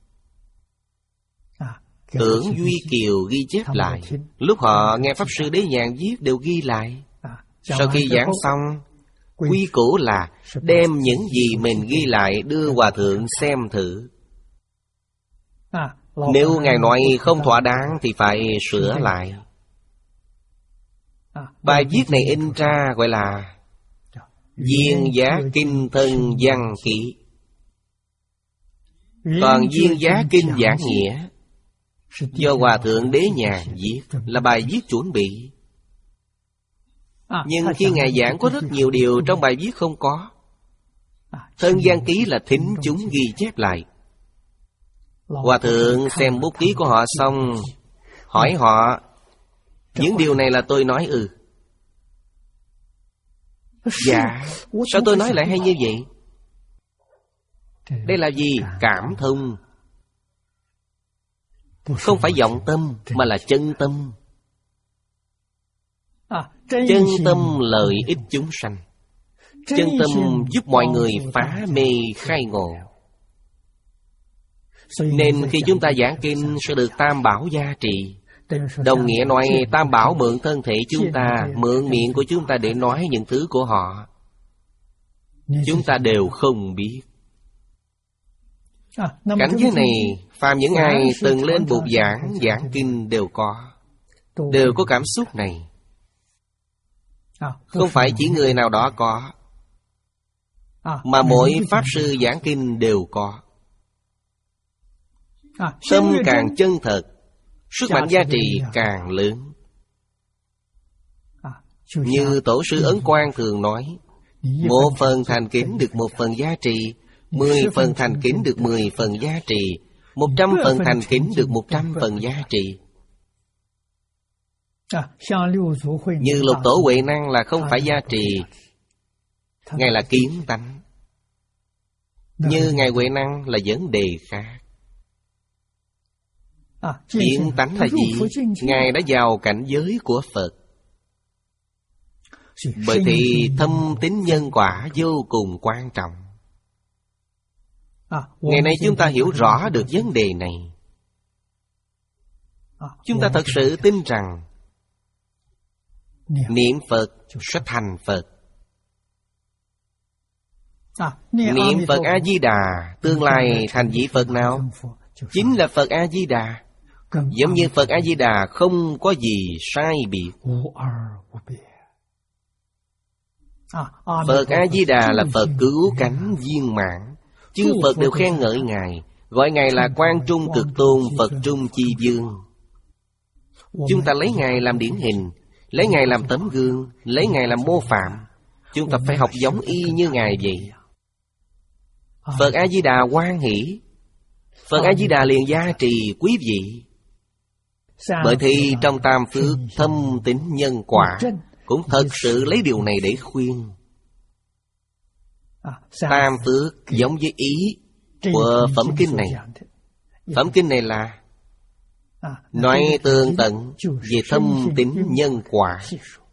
Tưởng Duy Kiều ghi chép lại. Lúc họ nghe Pháp Sư Đế Nhàn viết đều ghi lại. Sau khi giảng xong, quy củ là đem những gì mình ghi lại đưa Hòa Thượng xem thử. Nếu Ngài nói không thỏa đáng thì phải sửa lại. Bài viết này in ra gọi là Viên Giá Kinh Thân Văn Ký. Còn Viên Giá Kinh Giảng Nghĩa do Hòa Thượng Đế Nhàn viết, là bài viết chuẩn bị. Nhưng khi Ngài giảng có rất nhiều điều trong bài viết không có. Thân Văn Ký là thính chúng ghi chép lại. Hòa Thượng xem bút ký của họ xong, hỏi họ, những điều này là tôi nói ư? Dạ. Sao tôi nói lại hay như vậy? Đây là gì? Cảm thông. Không phải vọng tâm, mà là chân tâm. Chân tâm lợi ích chúng sanh. Chân tâm giúp mọi người phá mê khai ngộ. Nên khi chúng ta giảng kinh sẽ được Tam Bảo gia trì. Đồng nghĩa nói Tam Bảo mượn thân thể chúng ta, mượn miệng của chúng ta để nói những thứ của họ. Chúng ta đều không biết. Cảnh giới này, phàm những ai từng lên bục giảng, giảng kinh đều có. Đều có cảm xúc này. Không phải chỉ người nào đó có, mà mỗi Pháp Sư giảng kinh đều có. Tâm càng chân thật, sức mạnh gia trì càng lớn. Như Tổ sư Ấn Quang thường nói, một phần thành kính được một phần giá trị, mười phần thành kính được mười phần giá trị, một trăm phần thành kính được một trăm phần giá trị. Như Lục Tổ Huệ Năng là không phải giá trị, Ngài là kiến tánh. Như Ngài Huệ Năng là vấn đề khác. Kiến tánh là gì? Ngài đã vào cảnh giới của Phật. Bởi thì thâm tín nhân quả vô cùng quan trọng. Ngày nay chúng ta hiểu rõ được vấn đề này. Chúng ta thật sự tin rằng niệm Phật sẽ thành Phật. Niệm Phật A-di-đà tương lai thành vị Phật nào? Chính là Phật A-di-đà. Giống như Phật A-di-đà không có gì sai biệt. Phật A-di-đà là Phật cứu cánh viên mãn. Chư Phật đều khen ngợi Ngài, gọi Ngài là Quan Trung Cực Tôn Phật Trung Chi Dương. Chúng ta lấy Ngài làm điển hình, lấy Ngài làm tấm gương, lấy Ngài làm mô phạm. Chúng ta phải học giống y như Ngài vậy. Phật A-di-đà hoan hỷ, Phật A-di-đà liền gia trì quý vị. Bởi thì trong tam phước thâm tín nhân quả cũng thật sự lấy điều này để khuyên. Tam phước giống với ý của phẩm kinh này. Phẩm kinh này là nói tường tận về thâm tín nhân quả.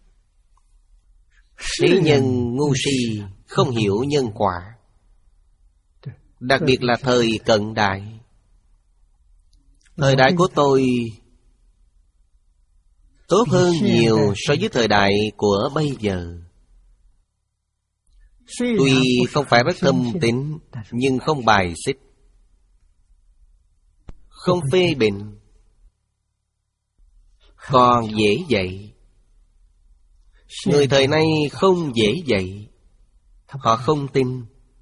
Thế nhân ngu si không hiểu nhân quả. Đặc biệt là thời cận đại. Thời đại của tôi tốt hơn nhiều so với thời đại của bây giờ. Tuy không phải rất thâm tín, nhưng không bài xích, không phê bình, còn dễ dạy. Người thời nay không dễ dạy. Họ không tin.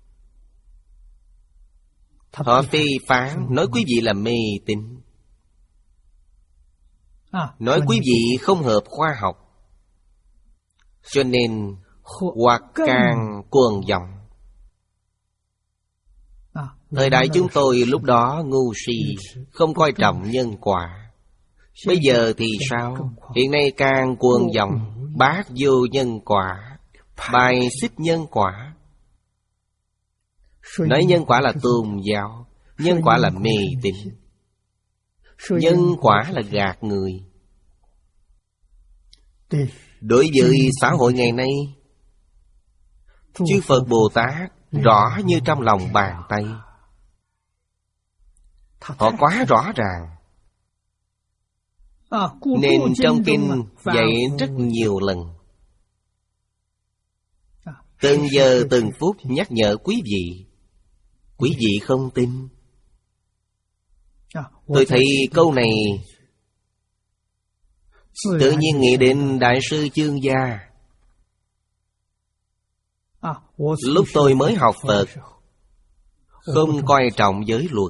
Họ phê phán, nói quý vị là mê tín, nói quý vị không hợp khoa học. Cho nên hoặc càng cuồng vọng. Thời đại chúng tôi lúc đó ngu si, không coi trọng nhân quả. Bây giờ thì sao? Hiện nay càng cuồng vọng, bác vô nhân quả, bài xích nhân quả. Nói nhân quả là tôn giáo, nhân quả là mê tín, nhân quả là gạt người. Đối với xã hội ngày nay, chư Phật Bồ Tát rõ như trong lòng bàn tay. Họ quá rõ ràng. Nên trong kinh dạy rất nhiều lần, từng giờ từng phút nhắc nhở quý vị. Quý vị không tin. Tôi thấy câu này tự nhiên nghĩ đến Đại sư Chương Gia. Lúc tôi mới học Phật, không coi trọng giới luật.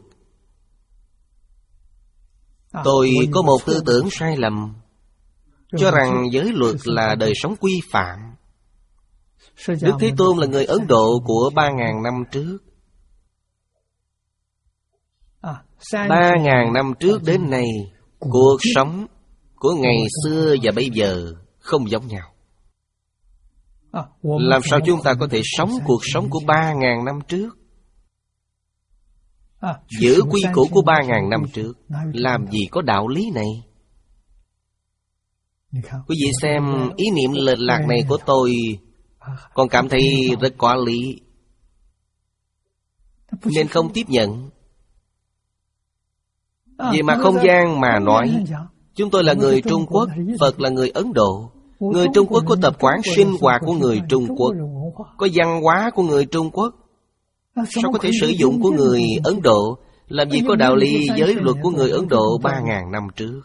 Tôi có một tư tưởng sai lầm, cho rằng giới luật là đời sống quy phạm. Đức Thế Tôn là người Ấn Độ của ba ngàn năm trước. Ba ngàn năm trước đến nay, cuộc sống của ngày xưa và bây giờ không giống nhau. Làm sao chúng ta có thể sống cuộc sống của ba ngàn năm trước? Giữ quy củ của ba ngàn năm trước, làm gì có đạo lý này? Quý vị xem ý niệm lệch lạc này của tôi, còn cảm thấy rất có lý, nên không tiếp nhận. Về mặt không gian mà nói, chúng tôi là người Trung Quốc, Phật là người Ấn Độ. Người Trung Quốc có tập quán sinh hoạt của người Trung Quốc, có văn hóa của người Trung Quốc. Sao có thể sử dụng của người Ấn Độ? Làm gì có đạo lý giới luật của người Ấn Độ ba ngàn năm trước?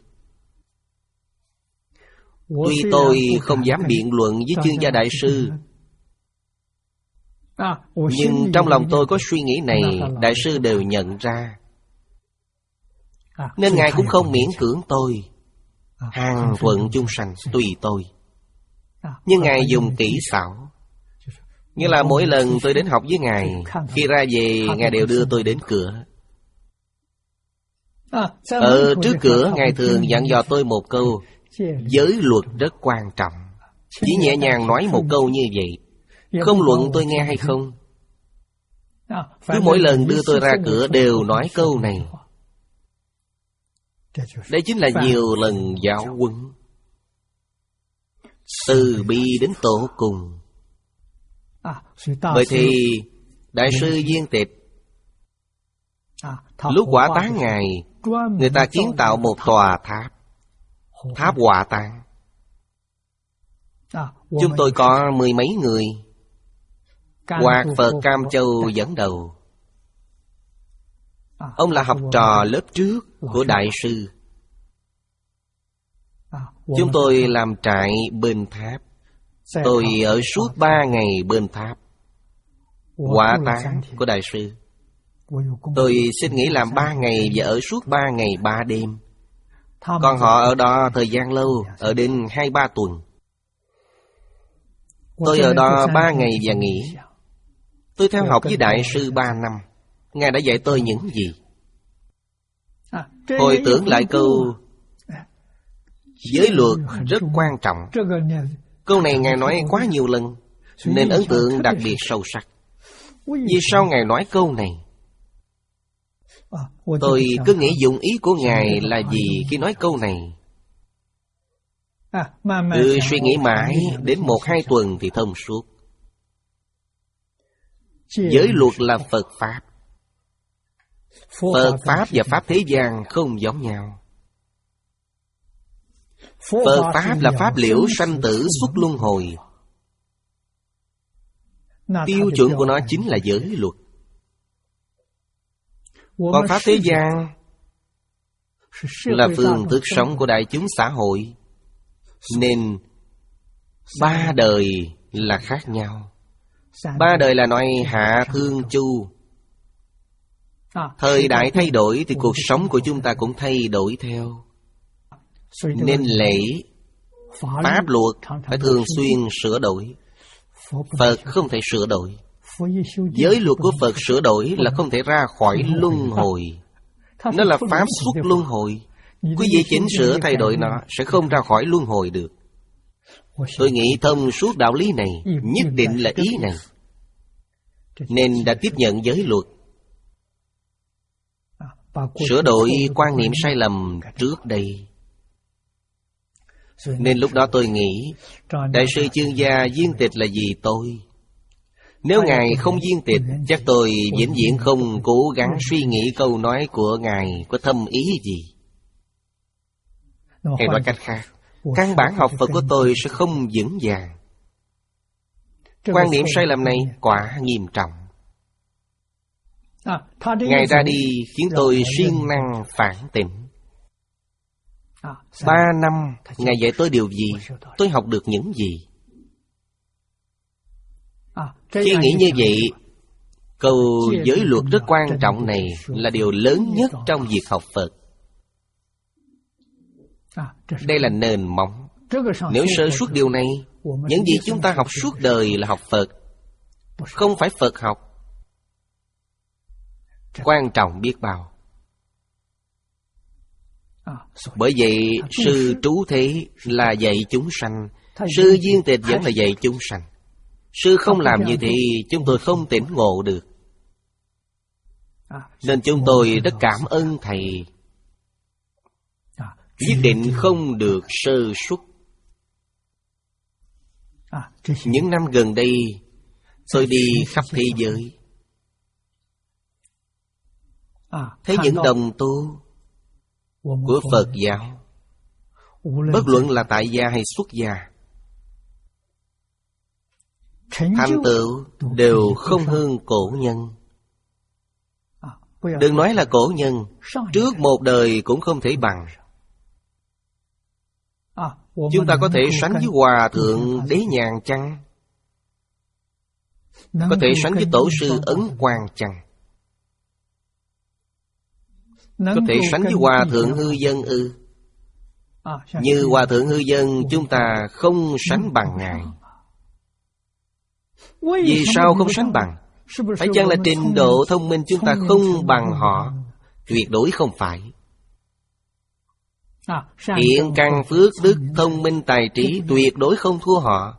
Tuy tôi không dám biện luận với Chương Gia Đại Sư, nhưng trong lòng tôi có suy nghĩ này, Đại Sư đều nhận ra. Nên Ngài cũng không miễn cưỡng tôi. Hàng thuận chung sanh tùy tôi. Nhưng Ngài dùng kỹ xảo. Như là mỗi lần tôi đến học với Ngài, khi ra về Ngài đều đưa tôi đến cửa. Ở trước cửa Ngài thường dặn dò tôi một câu: giới luật rất quan trọng. Chỉ nhẹ nhàng nói một câu như vậy, không luận tôi nghe hay không. Cứ mỗi lần đưa tôi ra cửa đều nói câu này. Đây chính là nhiều lần giáo huấn, từ bi đến tổ cùng. Vậy thì Đại sư Viên Tịch lúc quả táng Ngài, người ta kiến tạo một tòa tháp, tháp Hỏa Táng. Chúng tôi có mười mấy người, Hoạt Phật Cam Châu dẫn đầu. Ông là học trò lớp trước của Đại sư. Chúng tôi làm trại bên tháp. Tôi ở suốt ba ngày bên tháp Hỏa Táng của Đại sư. Tôi xin nghỉ làm ba ngày và ở suốt ba ngày ba đêm. Còn họ ở đó thời gian lâu, ở đến hai ba tuần. Tôi ở đó ba ngày và nghỉ. Tôi theo học với Đại sư ba năm. Ngài đã dạy tôi những gì? Hồi tưởng lại câu giới luật rất quan trọng. Câu này Ngài nói quá nhiều lần, nên ấn tượng đặc biệt sâu sắc. Vì sao Ngài nói câu này? Tôi cứ nghĩ dụng ý của Ngài là gì khi nói câu này. Cứ suy nghĩ mãi, đến một hai tuần thì thông suốt. Giới luật là Phật Pháp. Phật Pháp và Pháp thế gian không giống nhau. Phật Pháp là pháp liễu sanh tử xuất luân hồi. Tiêu chuẩn của nó chính là giới luật. Còn Pháp thế gian là phương thức sống của đại chúng xã hội, nên ba đời là khác nhau. Ba đời là nói hạ thương chu. Thời đại thay đổi thì cuộc sống của chúng ta cũng thay đổi theo. Nên lễ, pháp luật phải thường xuyên sửa đổi. Phật không thể sửa đổi. Giới luật của Phật sửa đổi là không thể ra khỏi luân hồi. Nó là pháp xuất luân hồi. Quý vị chỉnh sửa thay đổi nó sẽ không ra khỏi luân hồi được. Tôi nghĩ thông suốt đạo lý này nhất định là ý này, nên đã tiếp nhận giới luật, sửa đổi quan niệm sai lầm trước đây. Nên lúc đó tôi nghĩ Đại sư Chương Gia Viên Tịch là vì tôi. Nếu Ngài không viên tịch, chắc tôi vĩnh viễn không cố gắng suy nghĩ câu nói của Ngài có thâm ý gì. Hay nói cách khác, căn bản học Phật của tôi sẽ không vững vàng. Quan niệm sai lầm này quả nghiêm trọng. Ngài ra đi khiến tôi siêng năng phản tỉnh. Ba năm Ngài dạy tôi điều gì? Tôi học được những gì? Khi nghĩ như vậy, câu giới luật rất quan trọng này là điều lớn nhất trong việc học Phật. Đây là nền móng. Nếu sơ suất điều này, những gì chúng ta học suốt đời là học Phật, không phải Phật học. Quan trọng biết bao. Bởi vậy sư Trú Thế là dạy chúng sanh, sư Viên Tịch vẫn là dạy chúng sanh. Sư không làm như thế, chúng tôi không tỉnh ngộ được. Nên chúng tôi rất cảm ơn Thầy. Nhất định không được sơ suất. Những năm gần đây, tôi đi khắp thế giới, thấy những đồng tu của Phật giáo, bất luận là tại gia hay xuất gia, thành tựu đều không hơn cổ nhân. Đừng nói là cổ nhân, trước một đời cũng không thể bằng. Chúng ta có thể sánh với Hòa Thượng Đế Nhàn chăng? Có thể sánh với Tổ sư Ấn Quang chăng? Có thể sánh với Hòa Thượng Hư Dân ư? Như Hòa Thượng Hư Dân chúng ta không sánh bằng Ngài. Vì sao không sánh bằng? Phải chăng là trình độ thông minh chúng ta không bằng họ? Tuyệt đối không phải. Thiện căn phước đức thông minh tài trí tuyệt đối không thua họ.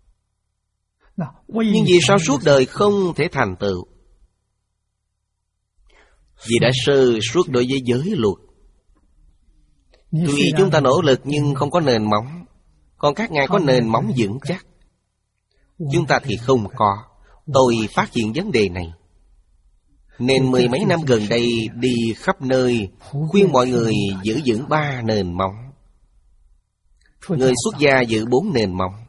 Nhưng vì sao suốt đời không thể thành tựu? Vì đã sơ suất đối với giới luật. Tuy chúng ta nỗ lực nhưng không có nền móng, còn các ngài có nền móng vững chắc. Chúng ta thì không có. Tôi phát hiện vấn đề này, nên mười mấy năm gần đây đi khắp nơi khuyên mọi người giữ vững ba nền móng. Người xuất gia giữ bốn nền móng.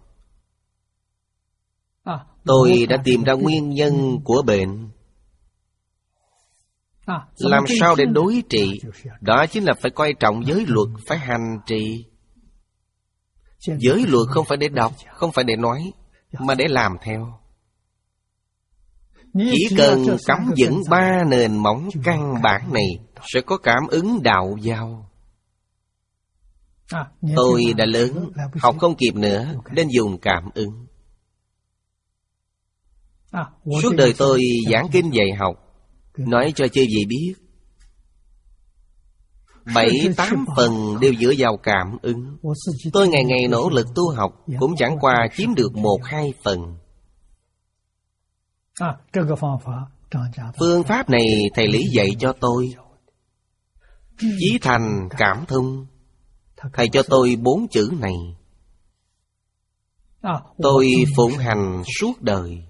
Tôi đã tìm ra nguyên nhân của bệnh. Làm sao để đối trị? Đó chính là phải coi trọng giới luật, phải hành trì. Giới luật không phải để đọc, không phải để nói, mà để làm theo. Chỉ cần cắm vững ba nền móng căn bản này, sẽ có cảm ứng đạo giao. Tôi đã lớn, học không kịp nữa, nên dùng cảm ứng. Suốt đời tôi giảng kinh dạy học, nói cho chư vị biết, Bảy tám phần đều dựa vào cảm ứng. Tôi ngày ngày nỗ lực tu học, cũng chẳng qua chiếm được một hai phần. Phương pháp này thầy Lý dạy cho tôi. Chí thành cảm thông. Thầy cho tôi bốn chữ này, tôi phụng hành suốt đời.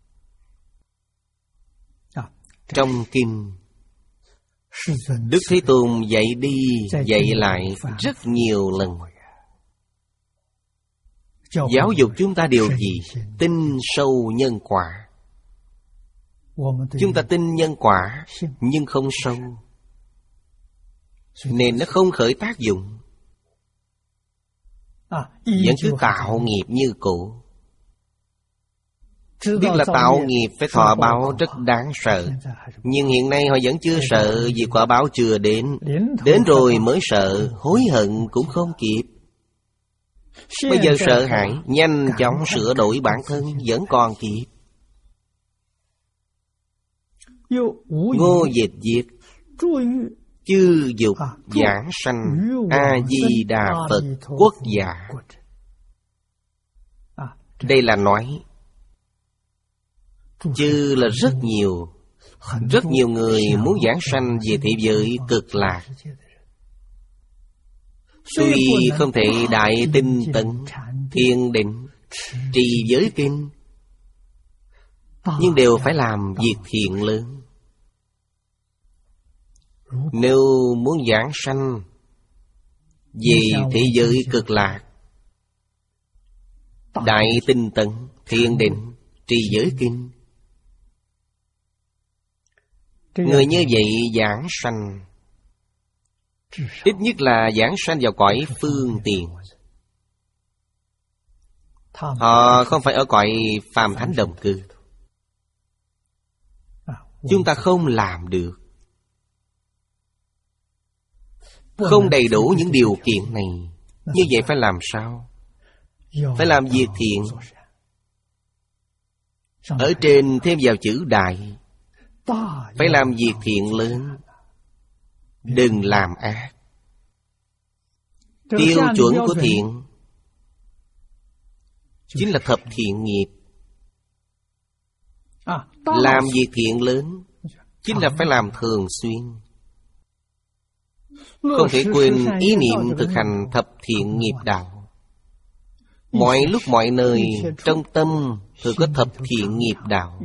Trong kinh, Đức Thế Tôn dạy đi dạy lại rất nhiều lần. Giáo dục chúng ta điều gì? Tin sâu nhân quả. Chúng ta tin nhân quả nhưng không sâu, nên nó không khởi tác dụng, vẫn cứ tạo nghiệp như cũ. Biết là tạo nghiệp phải thọ báo rất đáng sợ, nhưng hiện nay họ vẫn chưa sợ vì quả báo chưa đến. Đến rồi mới sợ, hối hận cũng không kịp. Bây giờ sợ hãi, nhanh chóng sửa đổi bản thân vẫn còn kịp. Ngô Dịch Diệt, chư dục giảng sanh, A-di-đà Phật quốc giả. Đây là nói chư là rất nhiều. Rất nhiều người muốn giảng sanh về thế giới cực lạc. Tuy không thể đại tinh tấn, thiền định, trì giới kinh, nhưng đều phải làm việc thiện lớn. Nếu muốn giảng sanh về thế giới cực lạc, đại tinh tấn, thiền định, trì giới kinh, người như vậy giảng sanh, ít nhất là giảng sanh vào cõi phương tiện. Họ không phải ở cõi phàm thánh đồng cư. Chúng ta không làm được, không đầy đủ những điều kiện này. Như vậy phải làm sao? Phải làm việc thiện. Ở trên thêm vào chữ đại. Phải làm việc thiện lớn, đừng làm ác. Tiêu chuẩn của thiện chính là thập thiện nghiệp. Làm việc thiện lớn chính là phải làm thường xuyên. Không thể quên ý niệm thực hành thập thiện nghiệp đạo. Mọi lúc mọi nơi trong tâm thường có thập thiện nghiệp đạo.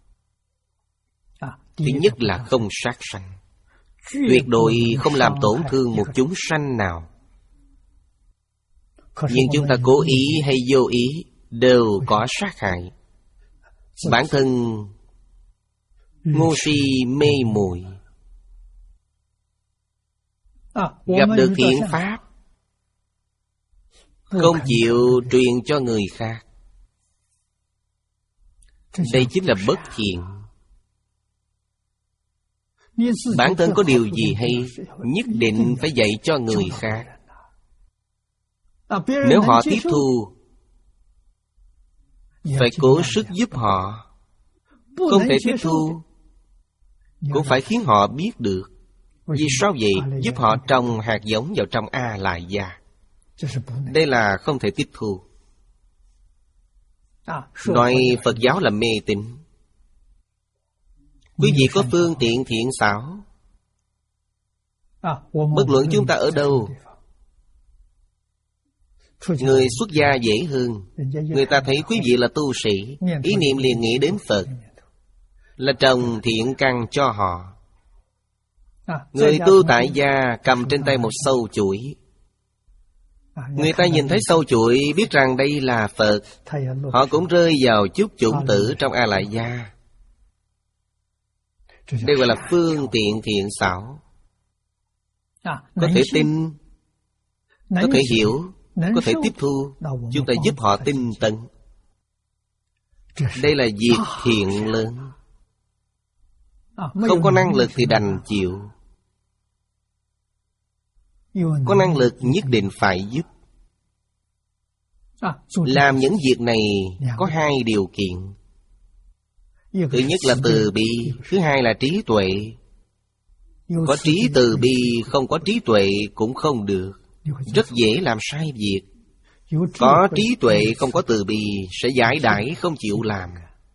Thứ nhất là không sát sanh, tuyệt đối không làm tổn thương một chúng sanh nào. Nhưng chúng ta cố ý hay vô ý đều có sát hại. Bản thân ngu si mê muội, gặp được thiện pháp không chịu truyền cho người khác, đây chính là bất thiện. Bản thân có điều gì hay, nhất định phải dạy cho người khác. Nếu họ tiếp thu, phải cố sức giúp họ. Không thể tiếp thu, cũng phải khiến họ biết được. Vì sao vậy? Giúp họ trồng hạt giống vào trong A Lại Gia. Đây là không thể tiếp thu. Nói Phật giáo là mê tín. Quý vị có phương tiện thiện xảo, bất luận chúng ta ở đâu, Người xuất gia dễ hơn. Người ta thấy quý vị là tu sĩ, ý niệm liền nghĩ đến Phật, là trồng thiện căn cho họ. Người tu tại gia cầm trên tay một sâu chuỗi, người ta nhìn thấy sâu chuỗi biết rằng đây là Phật, họ cũng rơi vào chút chủng tử trong A Lại Gia. Đây gọi là phương tiện thiện xảo. Có thể tin, có thể hiểu, có thể tiếp thu. Chúng ta giúp họ tinh tấn. Đây là việc thiện lớn. Không có năng lực thì đành chịu. Có năng lực nhất định phải giúp. Làm những việc này có hai điều kiện. Thứ nhất là từ bi, thứ hai là trí tuệ. Có trí từ bi, không có trí tuệ cũng không được. Rất dễ làm sai việc. Có trí tuệ không có từ bi sẽ giải đãi không chịu làm,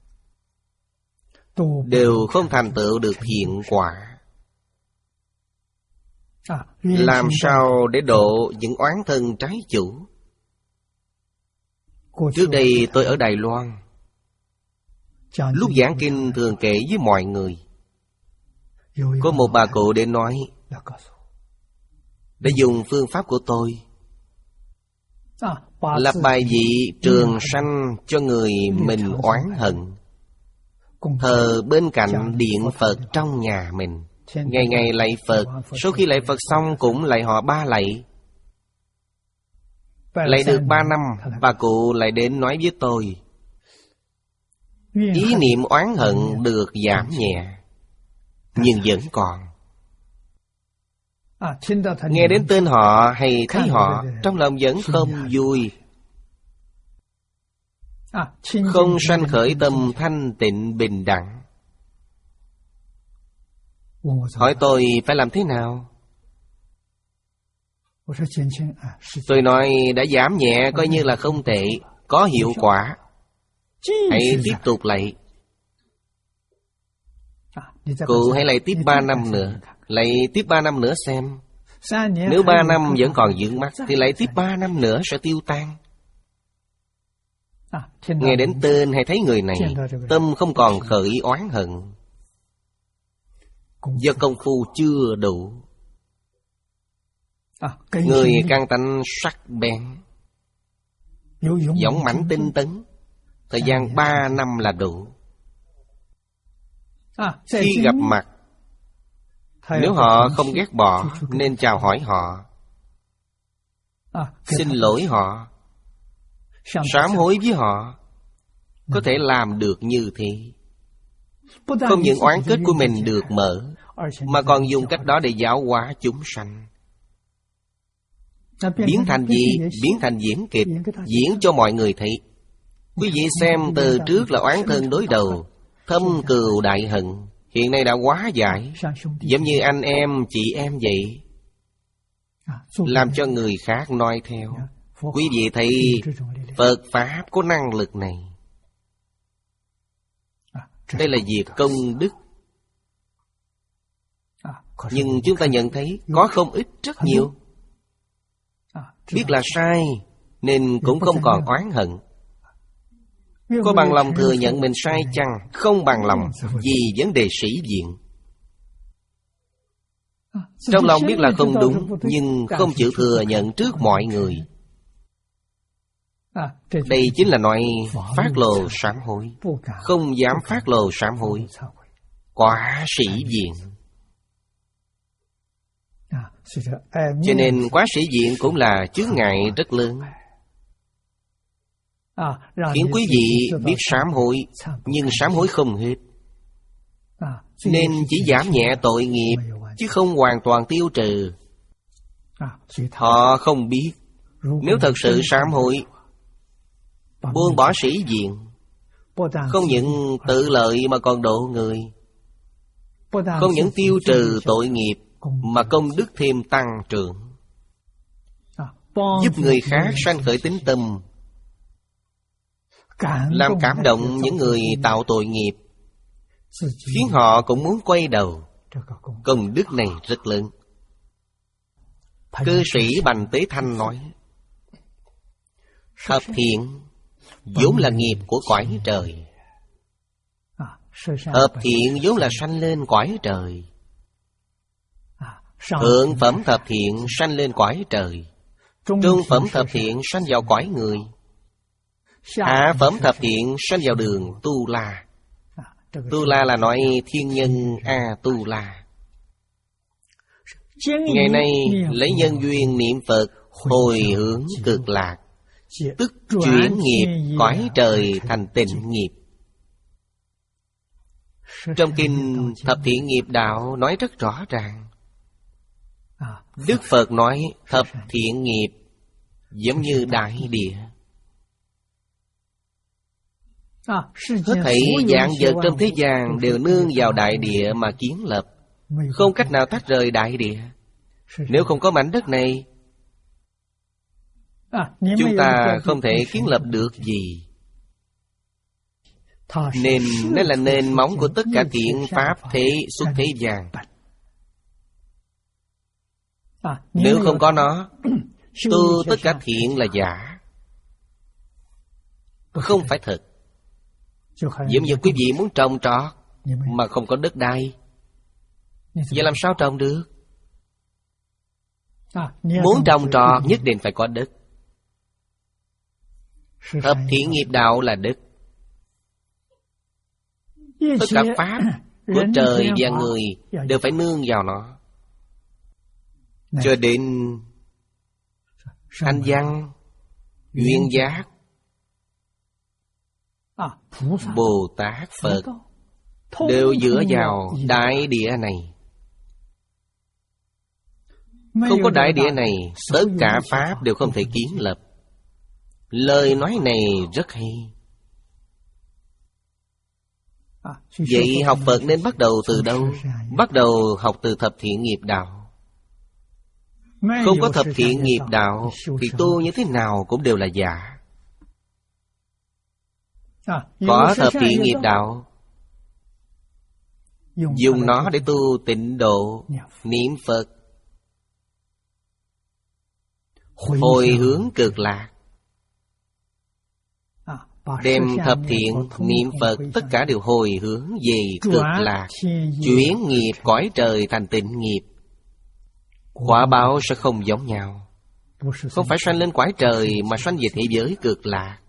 đều không thành tựu được thiện quả. Làm sao để độ những oán thân trái chủ? Trước đây tôi ở Đài Loan, lúc giảng kinh thường kể với mọi người. Có một bà cụ để nói, để dùng phương pháp của tôi, lập bài vị trường sanh cho người mình oán hận, thờ bên cạnh điện Phật trong nhà mình, ngày ngày lạy Phật. Sau khi lạy Phật xong cũng lạy họ ba lạy. Lạy được ba năm, bà cụ lại đến nói với tôi, ý niệm oán hận được giảm nhẹ, nhưng vẫn còn. Nghe đến tên họ hay thấy họ, trong lòng vẫn không vui, không sanh khởi tâm thanh tịnh bình đẳng. Hỏi tôi phải làm thế nào? Tôi nói đã giảm nhẹ coi như là không tệ, có hiệu quả. Hãy tiếp tục lạy. Cụ hãy lạy tiếp ba năm nữa. Lạy tiếp ba năm nữa xem. Nếu ba năm vẫn còn vướng mắc thì lạy tiếp ba năm nữa sẽ tiêu tan. Nghe đến tên hay thấy người này, tâm không còn khởi oán hận, do công phu chưa đủ. Người căn tánh sắc bén, dũng mãnh tinh tấn, thời gian ba năm là đủ. Khi gặp mặt, nếu họ không ghét bỏ, nên chào hỏi họ, xin lỗi họ, sám hối với họ. Có thể làm được như thế. Không những oán kết của mình được mở, mà còn dùng cách đó để giáo hóa chúng sanh. Biến thành gì? Biến thành diễn kịch, diễn cho mọi người thấy. Quý vị xem, từ trước là oán thân đối đầu, thâm cừu đại hận, hiện nay đã hóa giải, giống như anh em, chị em vậy. Làm cho người khác nói theo. Quý vị thấy Phật Pháp có năng lực này. Đây là việc công đức. Nhưng chúng ta nhận thấy có không ít rất nhiều. Biết là sai nên cũng không còn oán hận. Có bằng lòng thừa nhận mình sai chăng? Không bằng lòng vì vấn đề sĩ diện. Trong lòng biết là không đúng, nhưng không chịu thừa nhận trước mọi người. Đây chính là nói phát lộ sám hối. Không dám phát lộ sám hối, quá sĩ diện. Cho nên quá sĩ diện cũng là chướng ngại rất lớn, khiến quý vị biết sám hối, nhưng sám hối không hết. Nên chỉ giảm nhẹ tội nghiệp, chứ không hoàn toàn tiêu trừ. Họ không biết, nếu thật sự sám hối, buông bỏ sĩ diện, không những tự lợi mà còn độ người, không những tiêu trừ tội nghiệp mà công đức thêm tăng trưởng, giúp người khác sanh khởi tín tâm, làm cảm động những người tạo tội nghiệp, khiến họ cũng muốn quay đầu. Công đức này rất lớn. Cư sĩ Bành Tế Thanh nói, Thập thiện vốn là nghiệp của cõi trời. Thập thiện vốn là sanh lên cõi trời. Thượng phẩm thập thiện sanh lên cõi trời. Trung phẩm thập thiện sanh vào cõi người. Hạ phẩm thập thiện sanh vào đường Tu La. Tu La là nói thiên nhân A Tu La. Ngày nay lấy nhân duyên niệm Phật hồi hướng cực lạc, tức chuyển nghiệp cõi trời thành tịnh nghiệp. Trong kinh Thập Thiện Nghiệp Đạo nói rất rõ ràng. Đức Phật nói thập thiện nghiệp giống như đại địa. Hết thảy vạn vật trong thế gian đều nương vào đại địa mà kiến lập, không cách nào tách rời đại địa. Nếu không có mảnh đất này, chúng ta không thể kiến lập được gì. Nên nó là nền móng của tất cả thiện pháp thế xuất thế gian. Nếu không có nó, tu tất cả thiện là giả, không phải thật. Giống như quý vị muốn trồng trọt mà không có đất đai, vậy làm sao trồng được? Muốn trồng trọt nhất định phải có đất. Thập thiện nghiệp đạo là đất. Tất cả pháp của trời và người đều phải nương vào nó. Cho đến Thanh Văn, Duyên Giác, Bồ Tát, Phật đều dựa vào đại địa này. Không có đại địa này, tất cả pháp đều không thể kiến lập. Lời nói này rất hay. Vậy học Phật nên bắt đầu từ đâu? Bắt đầu học từ thập thiện nghiệp đạo. Không có thập thiện nghiệp đạo thì tu như thế nào cũng đều là giả. Có thập thiện nghiệp đạo, dùng nó để tu tịnh độ, niệm Phật, hồi hướng cực lạc. Đem thập thiện, niệm Phật tất cả đều hồi hướng về cực lạc, chuyển nghiệp cõi trời thành tịnh nghiệp. Quả báo sẽ không giống nhau. Không phải sanh lên cõi trời mà sanh về thế giới cực lạc.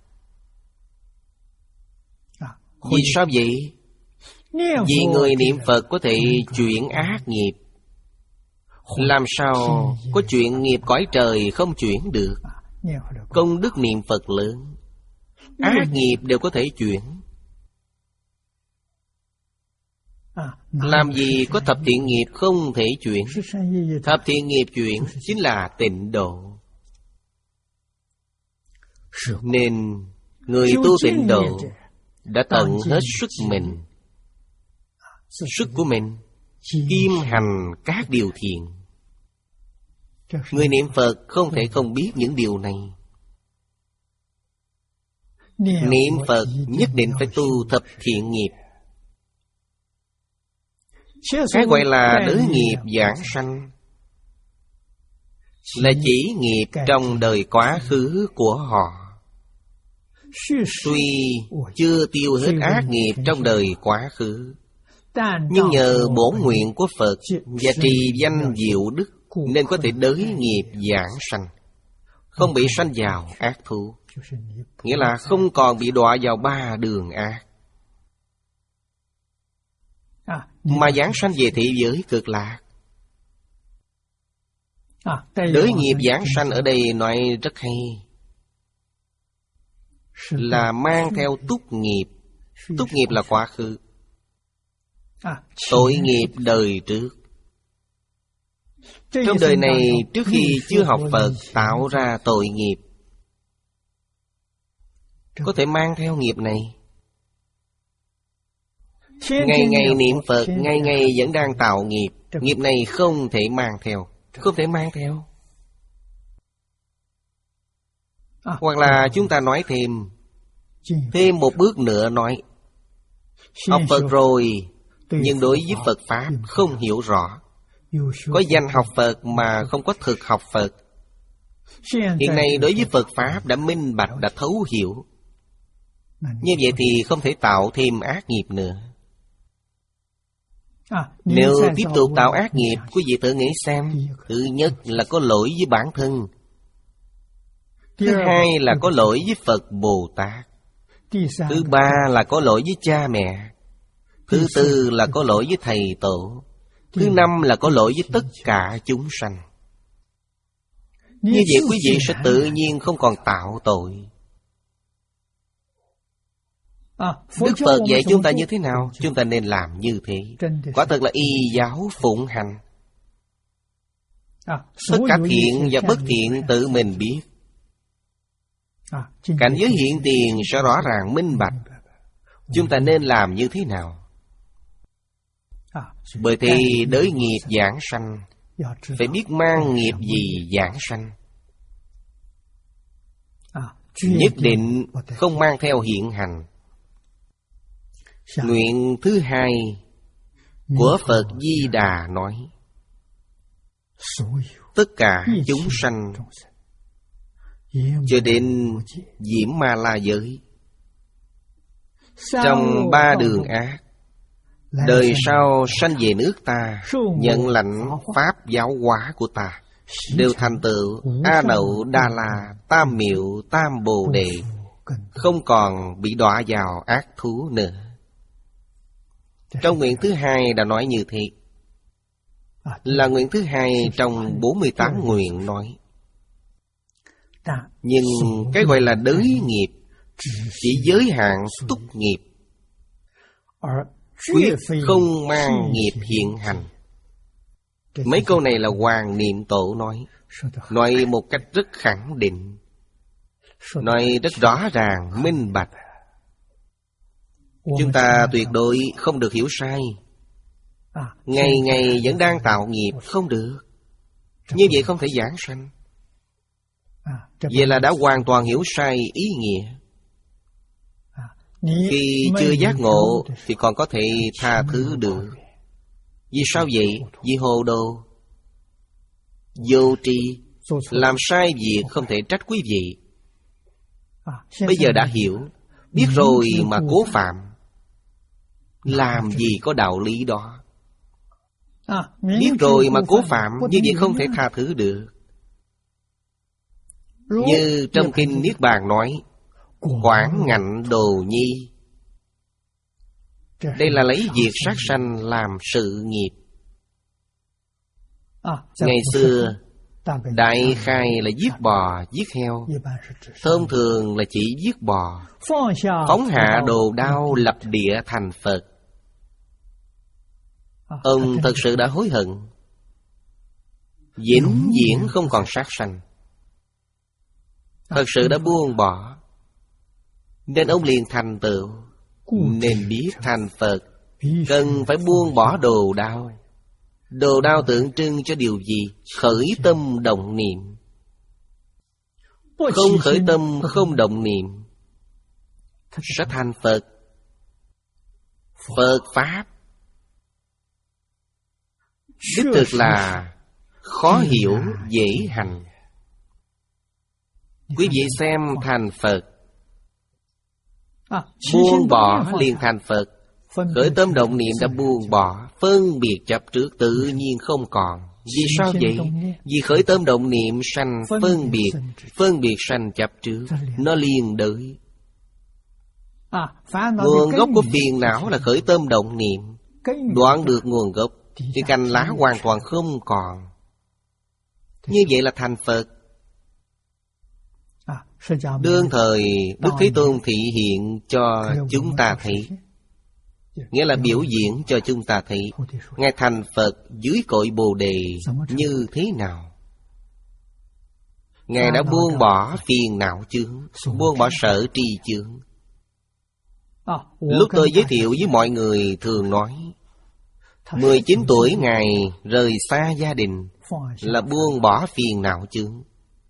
Vì sao vậy? Vì người niệm Phật có thể chuyển ác nghiệp. Làm sao có chuyện nghiệp cõi trời không chuyển được? Công đức niệm Phật lớn, ác nghiệp đều có thể chuyển. Làm gì có thập thiện nghiệp không thể chuyển? Thập thiện nghiệp chuyển chính là tịnh độ. Nên người tu tịnh độ đã tận hết sức mình, sức của mình, kim hành các điều thiện. Người niệm Phật không thể không biết những điều này. Niệm Phật nhất định phải tu thập thiện nghiệp. Cái gọi là đới nghiệp giảng sanh là chỉ nghiệp trong đời quá khứ của họ. Tuy chưa tiêu hết ác nghiệp trong đời quá khứ, nhưng nhờ bổn nguyện của Phật và trì danh diệu đức nên có thể đới nghiệp giảng sanh, không bị sanh vào ác thú. Nghĩa là không còn bị đọa vào ba đường ác, mà giảng sanh về thị giới cực lạc. Đới nghiệp giảng sanh ở đây nói rất hay, là mang theo túc nghiệp. Túc nghiệp là quá khứ, tội nghiệp đời trước. Trong đời này trước khi chưa học Phật tạo ra tội nghiệp, có thể mang theo nghiệp này. Ngày ngày niệm Phật, ngày ngày vẫn đang tạo nghiệp. Nghiệp này không thể mang theo, không thể mang theo. Hoặc là chúng ta nói thêm, thêm một bước nữa nói, học Phật rồi, nhưng đối với Phật Pháp không hiểu rõ. Có danh học Phật mà không có thực học Phật, Hiện nay đối với Phật Pháp đã minh bạch, đã thấu hiểu. Như vậy thì không thể tạo thêm ác nghiệp nữa. Nếu tiếp tục tạo ác nghiệp, quý vị tự nghĩ xem. Thứ nhất là có lỗi với bản thân. Thứ hai là có lỗi với Phật Bồ Tát. Thứ ba là có lỗi với cha mẹ. Thứ tư là có lỗi với thầy tổ. Thứ năm là có lỗi với tất cả chúng sanh. Như vậy quý vị sẽ tự nhiên không còn tạo tội. Đức Phật dạy chúng ta như thế nào, chúng ta nên làm như thế. Quả thật là y giáo phụng hành. Tất cả thiện và bất thiện tự mình biết. Cảnh giới hiện tiền sẽ rõ ràng minh bạch. Chúng ta nên làm như thế nào? Bởi thì đới nghiệp giảng sanh, phải biết mang nghiệp gì giảng sanh. Nhất định không mang theo hiện hành. Nguyện thứ hai của Phật Di Đà nói: tất cả chúng sanh cho đến Diễm Ma La giới, trong ba đường ác, đời sau sanh về nước ta, nhận lãnh pháp giáo hóa của ta, đều thành tựu A Nậu Đa La Tam Miệu Tam Bồ Đề, không còn bị đọa vào ác thú nữa. Trong nguyện thứ hai đã nói như thế. Là nguyện thứ hai trong bốn mươi tám nguyện nói. Nhưng cái gọi là đới nghiệp chỉ giới hạn túc nghiệp, quyết không mang nghiệp hiện hành. Mấy câu này là Hoàng Niệm Tổ nói. Nói một cách rất khẳng định, nói rất rõ ràng, minh bạch. Chúng ta tuyệt đối không được hiểu sai. Ngày ngày vẫn đang tạo nghiệp, không được. Như vậy không thể giảng sanh. Vậy là đã hoàn toàn hiểu sai ý nghĩa. Khi chưa giác ngộ thì còn có thể tha thứ được. Vì sao vậy? Vì hồ đồ, vô tri, làm sai việc không thể trách quý vị. Bây giờ đã hiểu, biết rồi mà cố phạm, làm gì có đạo lý đó. Biết rồi mà cố phạm, như vậy không thể tha thứ được. Như trong kinh Niết Bàn nói, quảng ngạnh đồ nhi. Đây là lấy việc sát sanh làm sự nghiệp. Ngày xưa đại khai là giết bò, giết heo. Thông thường là chỉ giết bò. Phóng hạ đồ đao, lập địa thành Phật. Ông thật sự đã hối hận, vĩnh viễn không còn sát sanh. Thật sự đã buông bỏ, nên ông liền thành tựu. Nên biết thành Phật cần phải buông bỏ đồ đao. Đồ đao tượng trưng cho điều gì? Khởi tâm động niệm. Không khởi tâm, không động niệm, sẽ thành Phật. Phật Pháp đích thực là khó hiểu, dễ hành. Quý vị xem thành Phật, buông bỏ liền thành Phật. Khởi tâm động niệm đã buông bỏ, phân biệt chấp trước tự nhiên không còn. Vì sao vậy? Vì khởi tâm động niệm sanh phân biệt, phân biệt sanh chấp trước, nó liền đới. Nguồn gốc của phiền não là khởi tâm động niệm. Đoạn được nguồn gốc thì cành lá hoàn toàn không còn. Như vậy là thành Phật. Đương thời Đức Thế Tôn thị hiện cho chúng ta thấy, nghĩa là biểu diễn cho chúng ta thấy Ngài thành Phật dưới cội Bồ Đề như thế nào. Ngài đã buông bỏ phiền não chướng, buông bỏ sở tri chướng. Lúc tôi giới thiệu với mọi người thường nói, mười chín tuổi Ngài rời xa gia đình là buông bỏ phiền não chướng.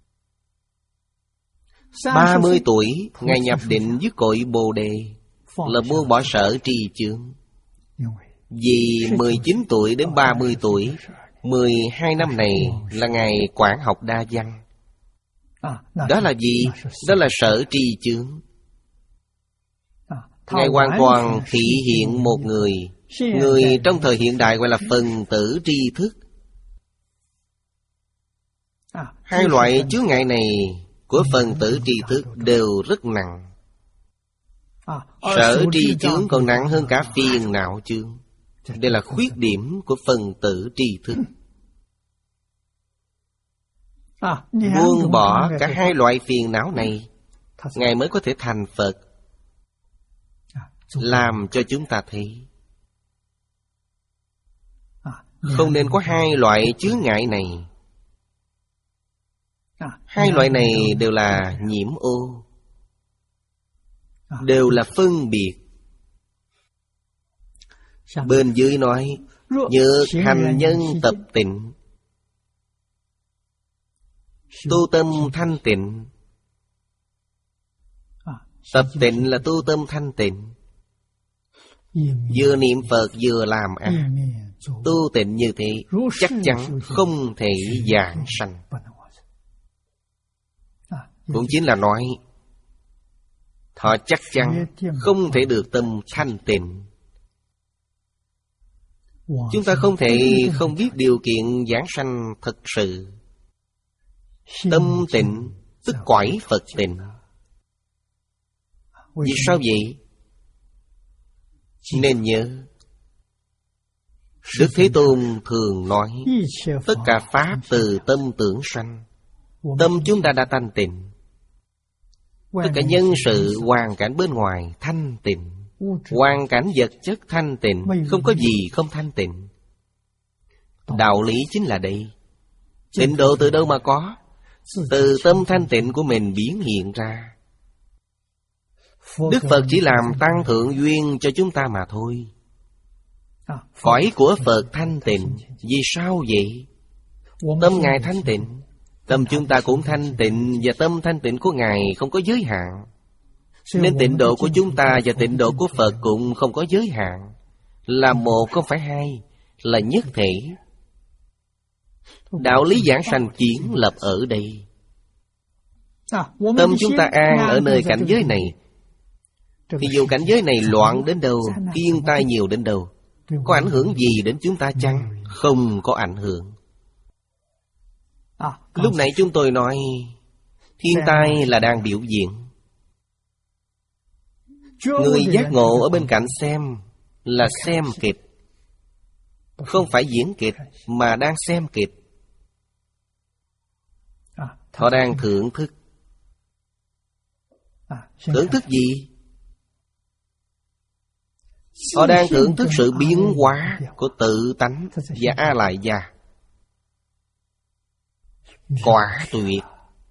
Ba mươi tuổi Ngài nhập định dưới cội Bồ Đề là buông bỏ sở tri chướng. Vì mười chín tuổi đến ba mươi tuổi, mười hai năm này là Ngài quảng học đa văn. Đó là gì? Đó là sở tri chướng. Ngài hoàn toàn thị hiện một người. Người trong thời hiện đại gọi là phần tử tri thức. Hai loại chướng ngại này của phần tử tri thức đều rất nặng. Sở tri chướng còn nặng hơn cả phiền não chướng. Đây là khuyết điểm của phần tử tri thức. Buông bỏ cả hai loại phiền não này, Ngài mới có thể thành Phật. Làm cho chúng ta thấy không nên có hai loại chướng ngại này. Hai loại này đều là nhiễm ô, đều là phân biệt. Bên dưới nói nhược hành nhân tập tịnh, tu tâm thanh tịnh. Tập tịnh là tu tâm thanh tịnh. Vừa niệm Phật vừa làm ác, tu tịnh như thế chắc chắn không thể giảng sanh. Cũng chính là nói họ chắc chắn không thể được tâm thanh tịnh. Chúng ta không thể không biết điều kiện giảng sanh thật sự. Tâm tịnh tức cõi Phật tịnh. Vì sao vậy? Nên nhớ, Đức Thế Tôn thường nói tất cả pháp từ tâm tưởng sanh. Tâm chúng ta đã thanh tịnh. Tất cả nhân sự hoàn cảnh bên ngoài thanh tịnh, hoàn cảnh vật chất thanh tịnh, không có gì không thanh tịnh. Đạo lý chính là đây. Tịnh độ từ đâu mà có? Từ tâm thanh tịnh của mình biến hiện ra. Đức Phật chỉ làm tăng thượng duyên cho chúng ta mà thôi. Cõi của Phật thanh tịnh. Vì sao vậy? Tâm Ngài thanh tịnh, tâm chúng ta cũng thanh tịnh. Và tâm thanh tịnh của Ngài không có giới hạn. Nên tịnh độ của chúng ta và tịnh độ của Phật cũng không có giới hạn. Là một không phải hai, là nhất thể. Đạo lý giảng sanh kiến lập ở đây. Tâm chúng ta an ở nơi cảnh giới này, thì dù cảnh giới này loạn đến đâu, thiên tai nhiều đến đâu, có ảnh hưởng gì đến chúng ta chăng? Không có ảnh hưởng. Lúc nãy chúng tôi nói thiên tai là đang biểu diễn. Người giác ngộ ở bên cạnh xem là xem kịch, không phải diễn kịch mà đang xem kịch. Họ đang thưởng thức. Thưởng thức gì? Họ đang thưởng thức sự biến hóa của tự tánh và A Lại Gia. Quả tuyệt.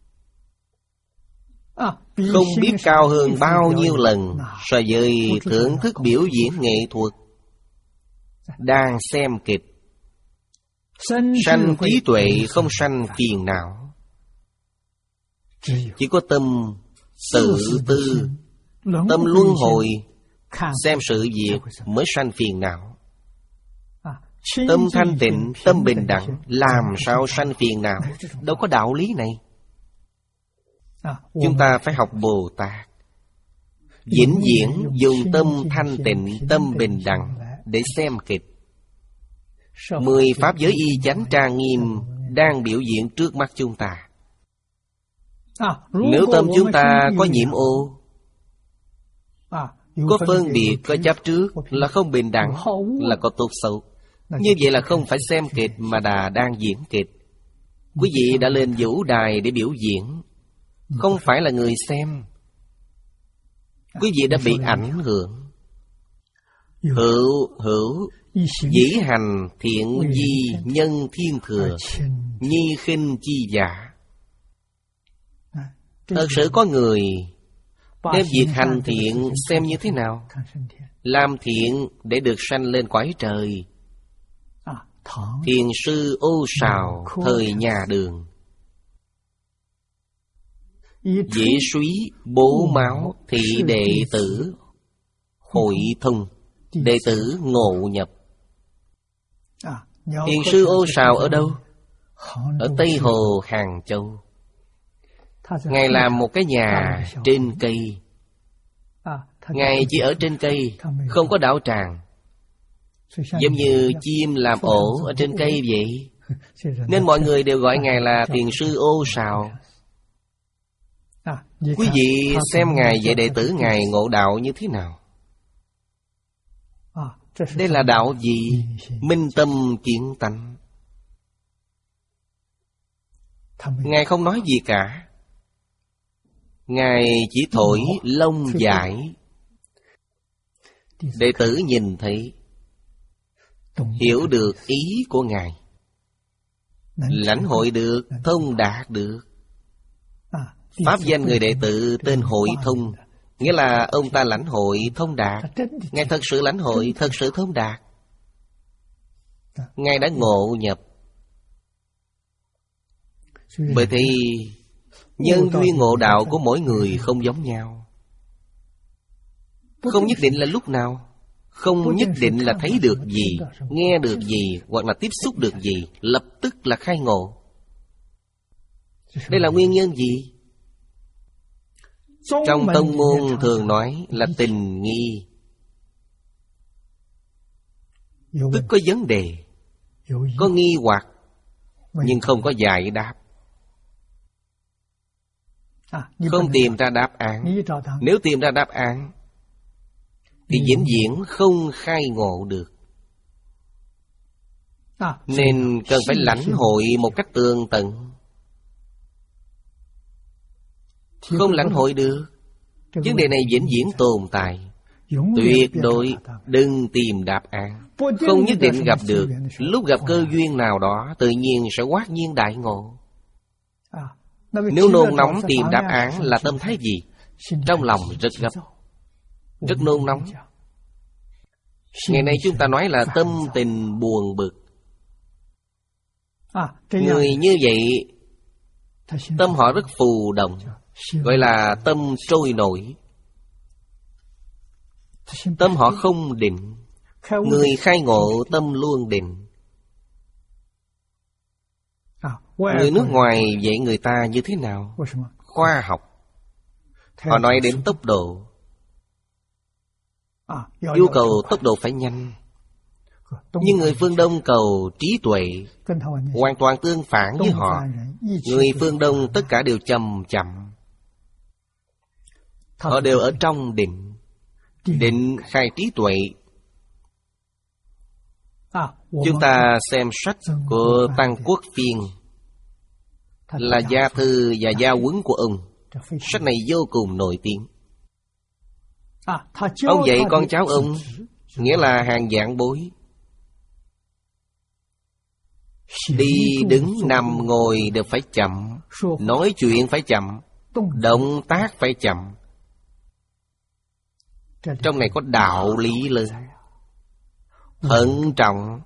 Không biết cao hơn bao nhiêu lần so với thưởng thức biểu diễn nghệ thuật. Đang xem kịch. Sanh trí tuệ không sanh phiền não. Chỉ có tâm tự tư, tâm luân hồi, xem sự việc mới sanh phiền não. Tâm thanh tịnh, tâm bình đẳng, làm sao sanh phiền não? Đâu có đạo lý này. Chúng ta phải học Bồ Tát, vĩnh viễn dùng tâm thanh tịnh, tâm bình đẳng để xem kịch. Mười pháp giới y chánh trang nghiêm đang biểu diễn trước mắt chúng ta. Nếu tâm chúng ta có nhiễm ô, có phân biệt, có chấp trước, là không bình đẳng, là có tốt xấu. Như vậy là không phải xem kịch mà là đang diễn kịch. Quý vị đã lên vũ đài để biểu diễn, không phải là người xem. Quý vị đã bị ảnh hưởng. Hữu hữu dĩ hành thiện di nhân thiên thừa, nhi khinh chi giả. Thật sự có người đem việc hành thiện xem như thế nào? Làm thiện để được sanh lên cõi trời. Thiền sư Ô Sào thời nhà Đường, dễ súy bố máu thị đệ tử hội thông, đệ tử ngộ nhập. Thiền sư Ô Sào ở đâu? Ở Tây Hồ Hàng Châu. Ngài làm một cái nhà trên cây. Ngài chỉ ở trên cây, không có đạo tràng, giống như chim làm ổ ở trên cây vậy. Nên mọi người đều gọi Ngài là Thiền sư Ô Sào. Quý vị xem Ngài dạy đệ tử Ngài ngộ đạo như thế nào? Đây là đạo gì? Minh tâm kiến tánh. Ngài không nói gì cả. Ngài chỉ thổi lông giải. Đệ tử nhìn thấy, hiểu được ý của Ngài, lãnh hội được, thông đạt được. Pháp danh người đệ tử tên Hội Thông, nghĩa là ông ta lãnh hội thông đạt. Ngài thật sự lãnh hội, thật sự thông đạt. Ngài đã ngộ nhập. Bởi thì nhân duyên ngộ đạo của mỗi người không giống nhau. Không nhất định là lúc nào, không nhất định là thấy được gì, nghe được gì, hoặc là tiếp xúc được gì, lập tức là khai ngộ. Đây là nguyên nhân gì? Trong tông môn thường nói là tình nghi, tức có vấn đề, có nghi hoặc, nhưng không có giải đáp. Không tìm ra đáp án. Nếu tìm ra đáp án thì vĩnh viễn không khai ngộ được. Nên cần phải lãnh hội một cách tường tận. Không lãnh hội được, vấn đề này vĩnh viễn tồn tại. Tuyệt đối đừng tìm đáp án. Không nhất định gặp được. Lúc gặp cơ duyên nào đó, tự nhiên sẽ hoát nhiên đại ngộ. Nếu nôn nóng tìm đáp án là tâm thái gì? Trong lòng rất gấp, rất nôn nóng. Ngày nay chúng ta nói là tâm tình buồn bực. Người như vậy, tâm họ rất phù động, gọi là tâm trôi nổi. Tâm họ không định. Người khai ngộ tâm luôn định. Người nước ngoài dạy người ta như thế nào? Khoa học. Họ nói đến tốc độ, yêu cầu tốc độ phải nhanh. Nhưng người phương Đông cầu trí tuệ, hoàn toàn tương phản với họ. Người phương Đông tất cả đều chậm chậm. Họ đều ở trong định. Định khai trí tuệ. Chúng ta xem sách của Tăng Quốc Phiên, là gia thư và gia huấn của ông. Sách này vô cùng nổi tiếng. Ông dạy con cháu ông, nghĩa là hàng vạn bối. Đi đứng nằm ngồi đều phải chậm, nói chuyện phải chậm, động tác phải chậm. Trong này có đạo lý lớn. Thận trọng,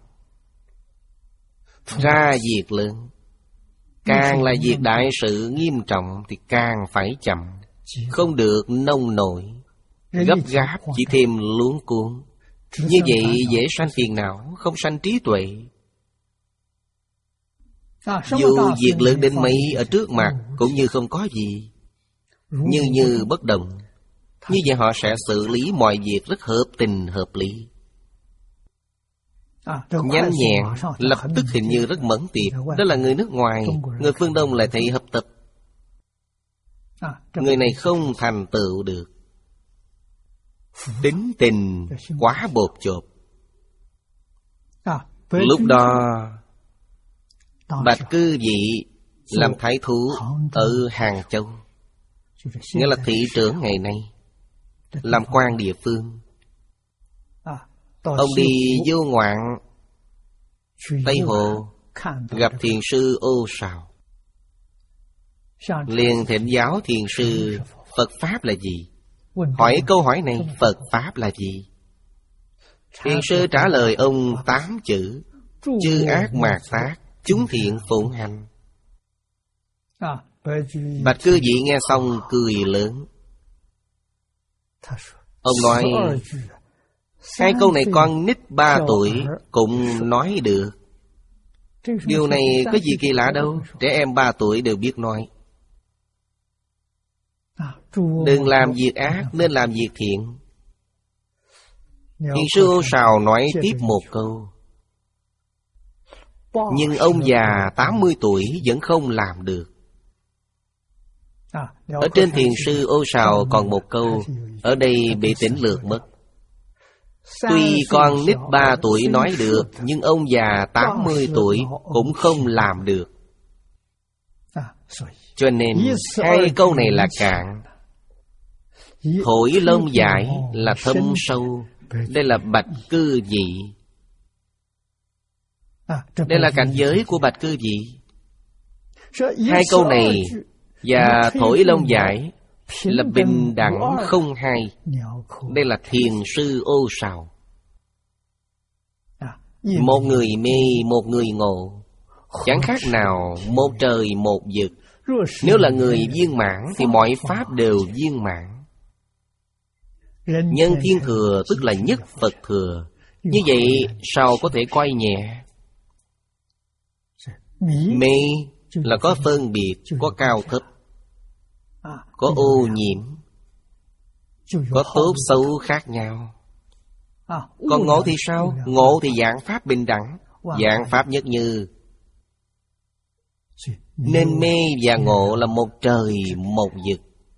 ra việc lớn. Càng là việc đại sự nghiêm trọng thì càng phải chậm, không được nông nổi. Gấp gáp chỉ thêm luống cuống. Như vậy dễ sanh phiền não, không sanh trí tuệ. Dù việc lớn đến mấy ở trước mặt cũng như không có gì, như như bất động. Như vậy họ sẽ xử lý mọi việc rất hợp tình hợp lý, nhanh nhẹn, lập tức hình như rất mẫn tiệp. Đó là người nước ngoài. Người phương Đông lại thấy hấp tấp. Người này không thành tựu được. Tính tình quá bột chộp. Lúc đó Bạch Cư Dị làm thái thú ở Hàng Châu, nghĩa là thị trưởng ngày nay, làm quan địa phương. Ông đi vô ngoạn Tây Hồ, gặp thiền sư Ô Sào, liền thỉnh giáo thiền sư Phật Pháp là gì. Hỏi câu hỏi này, Phật Pháp là gì? Thiền sư trả lời ông tám chữ: chư ác mạt tác, chúng thiện phụng hành. Bạch Cư Dị nghe xong cười lớn. Ông nói, hai câu này con nít ba tuổi cũng nói được. Điều này có gì kỳ lạ đâu, trẻ em ba tuổi đều biết nói. Đừng làm việc ác, nên làm việc thiện. Thiền sư Ô Sào nói tiếp một câu: nhưng ông già tám mươi tuổi vẫn không làm được. Ở trên Thiền sư Ô Sào còn một câu, ở đây bị tỉnh lược mất. Tuy con nít ba tuổi nói được, nhưng ông già tám mươi tuổi cũng không làm được. Cho nên hai câu này là cạn. Thổi lông dài là thâm sâu. Đây là bạch cư vị. Đây là cảnh giới của bạch cư vị. Hai câu này và thổi lông dài là bình đẳng không hai. Đây là Thiền sư Ô Sào. Một người mê, một người ngộ, chẳng khác nào một trời một vực. Nếu là người viên mãn thì mọi pháp đều viên mãn. Nhân thiên thừa tức là nhất Phật thừa. Như vậy sao có thể coi nhẹ? Mê là có phân biệt, có cao thấp, có ô nhiễm, có tốt xấu khác nhau. Còn ngộ thì sao? Ngộ thì dạng pháp bình đẳng, dạng pháp nhất như. Nên mê và ngộ là một trời một vực.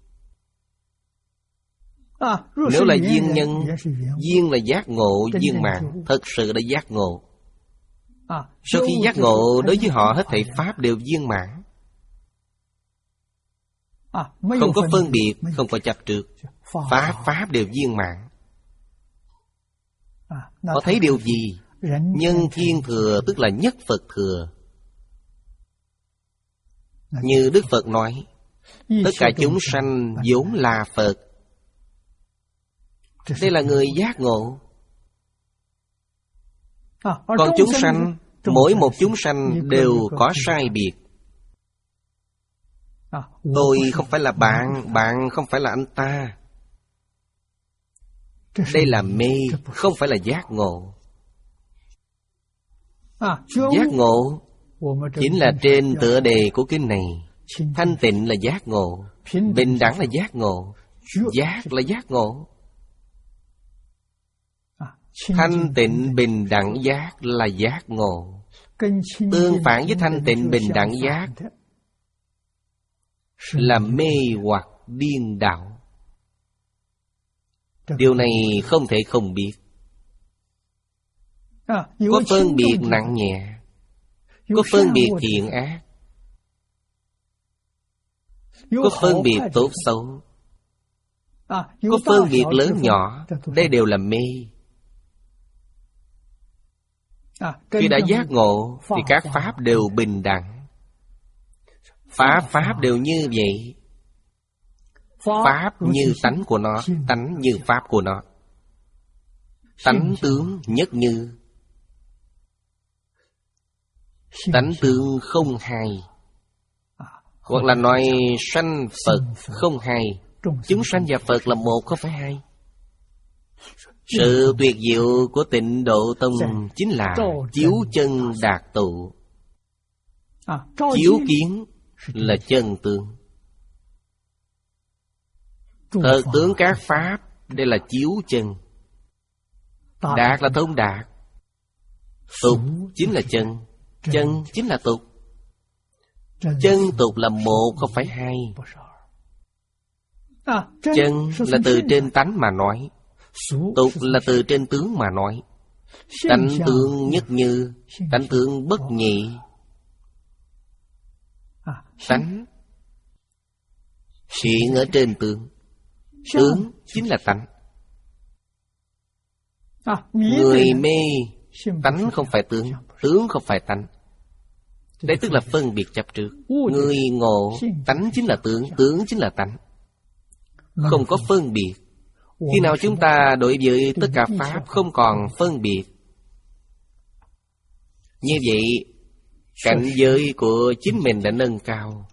Nếu là duyên nhân, duyên là giác ngộ viên mãn, thật sự đã giác ngộ. Sau khi giác ngộ, đối với họ hết thảy pháp đều viên mãn, không có phân biệt, không có chấp trước. Pháp pháp đều viên mãn. Họ thấy điều gì? Nhân thiên thừa tức là nhất Phật thừa. Như Đức Phật nói, tất cả chúng sanh vốn là Phật. Đây là người giác ngộ. Còn chúng sanh, mỗi một chúng sanh đều có sai biệt. Tôi không phải là bạn, bạn không phải là anh ta. Đây là mê, không phải là giác ngộ. Giác ngộ chính là trên tựa đề của kinh này. Thanh tịnh là giác ngộ, bình đẳng là giác ngộ, giác là giác ngộ. Thanh tịnh bình đẳng giác là giác ngộ. Tương phản với thanh tịnh bình đẳng giác là mê hoặc điên đảo. Điều này không thể không biết. Có phân biệt nặng nhẹ, có phân biệt thiện ác, có phân biệt tốt xấu, có phân biệt lớn nhỏ. Đây đều là mê. Khi đã giác ngộ thì các pháp đều bình đẳng. Pháp pháp đều như vậy. Pháp như tánh của nó, tánh như pháp của nó. Tánh tướng nhất như, tánh tướng không hai. Hoặc là nói sanh Phật không hai. Chúng sanh và Phật là một, không phải hai. Sự tuyệt diệu của Tịnh Độ Tông chính là chiếu chân đạt tụ. Chiếu kiến là chân tướng. Thật tướng các pháp, đây là chiếu chân. Đạt là thông đạt. Tục chính là chân. Chân chính là tục. Chân tục là một, không phải hai. Chân là từ trên tánh mà nói, tục là từ trên tướng mà nói. Tánh tướng nhất như, tánh tướng bất nhị. Tánh hiện ở trên tướng. Tướng chính là tánh. Người mê tánh không phải tướng, tướng không phải tánh. Đây tức là phân biệt chấp trước. Người ngộ tánh chính là tướng, tướng chính là tánh, không có phân biệt. Khi nào chúng ta đối với tất cả pháp không còn phân biệt, như vậy cảnh giới của chính mình đã nâng cao.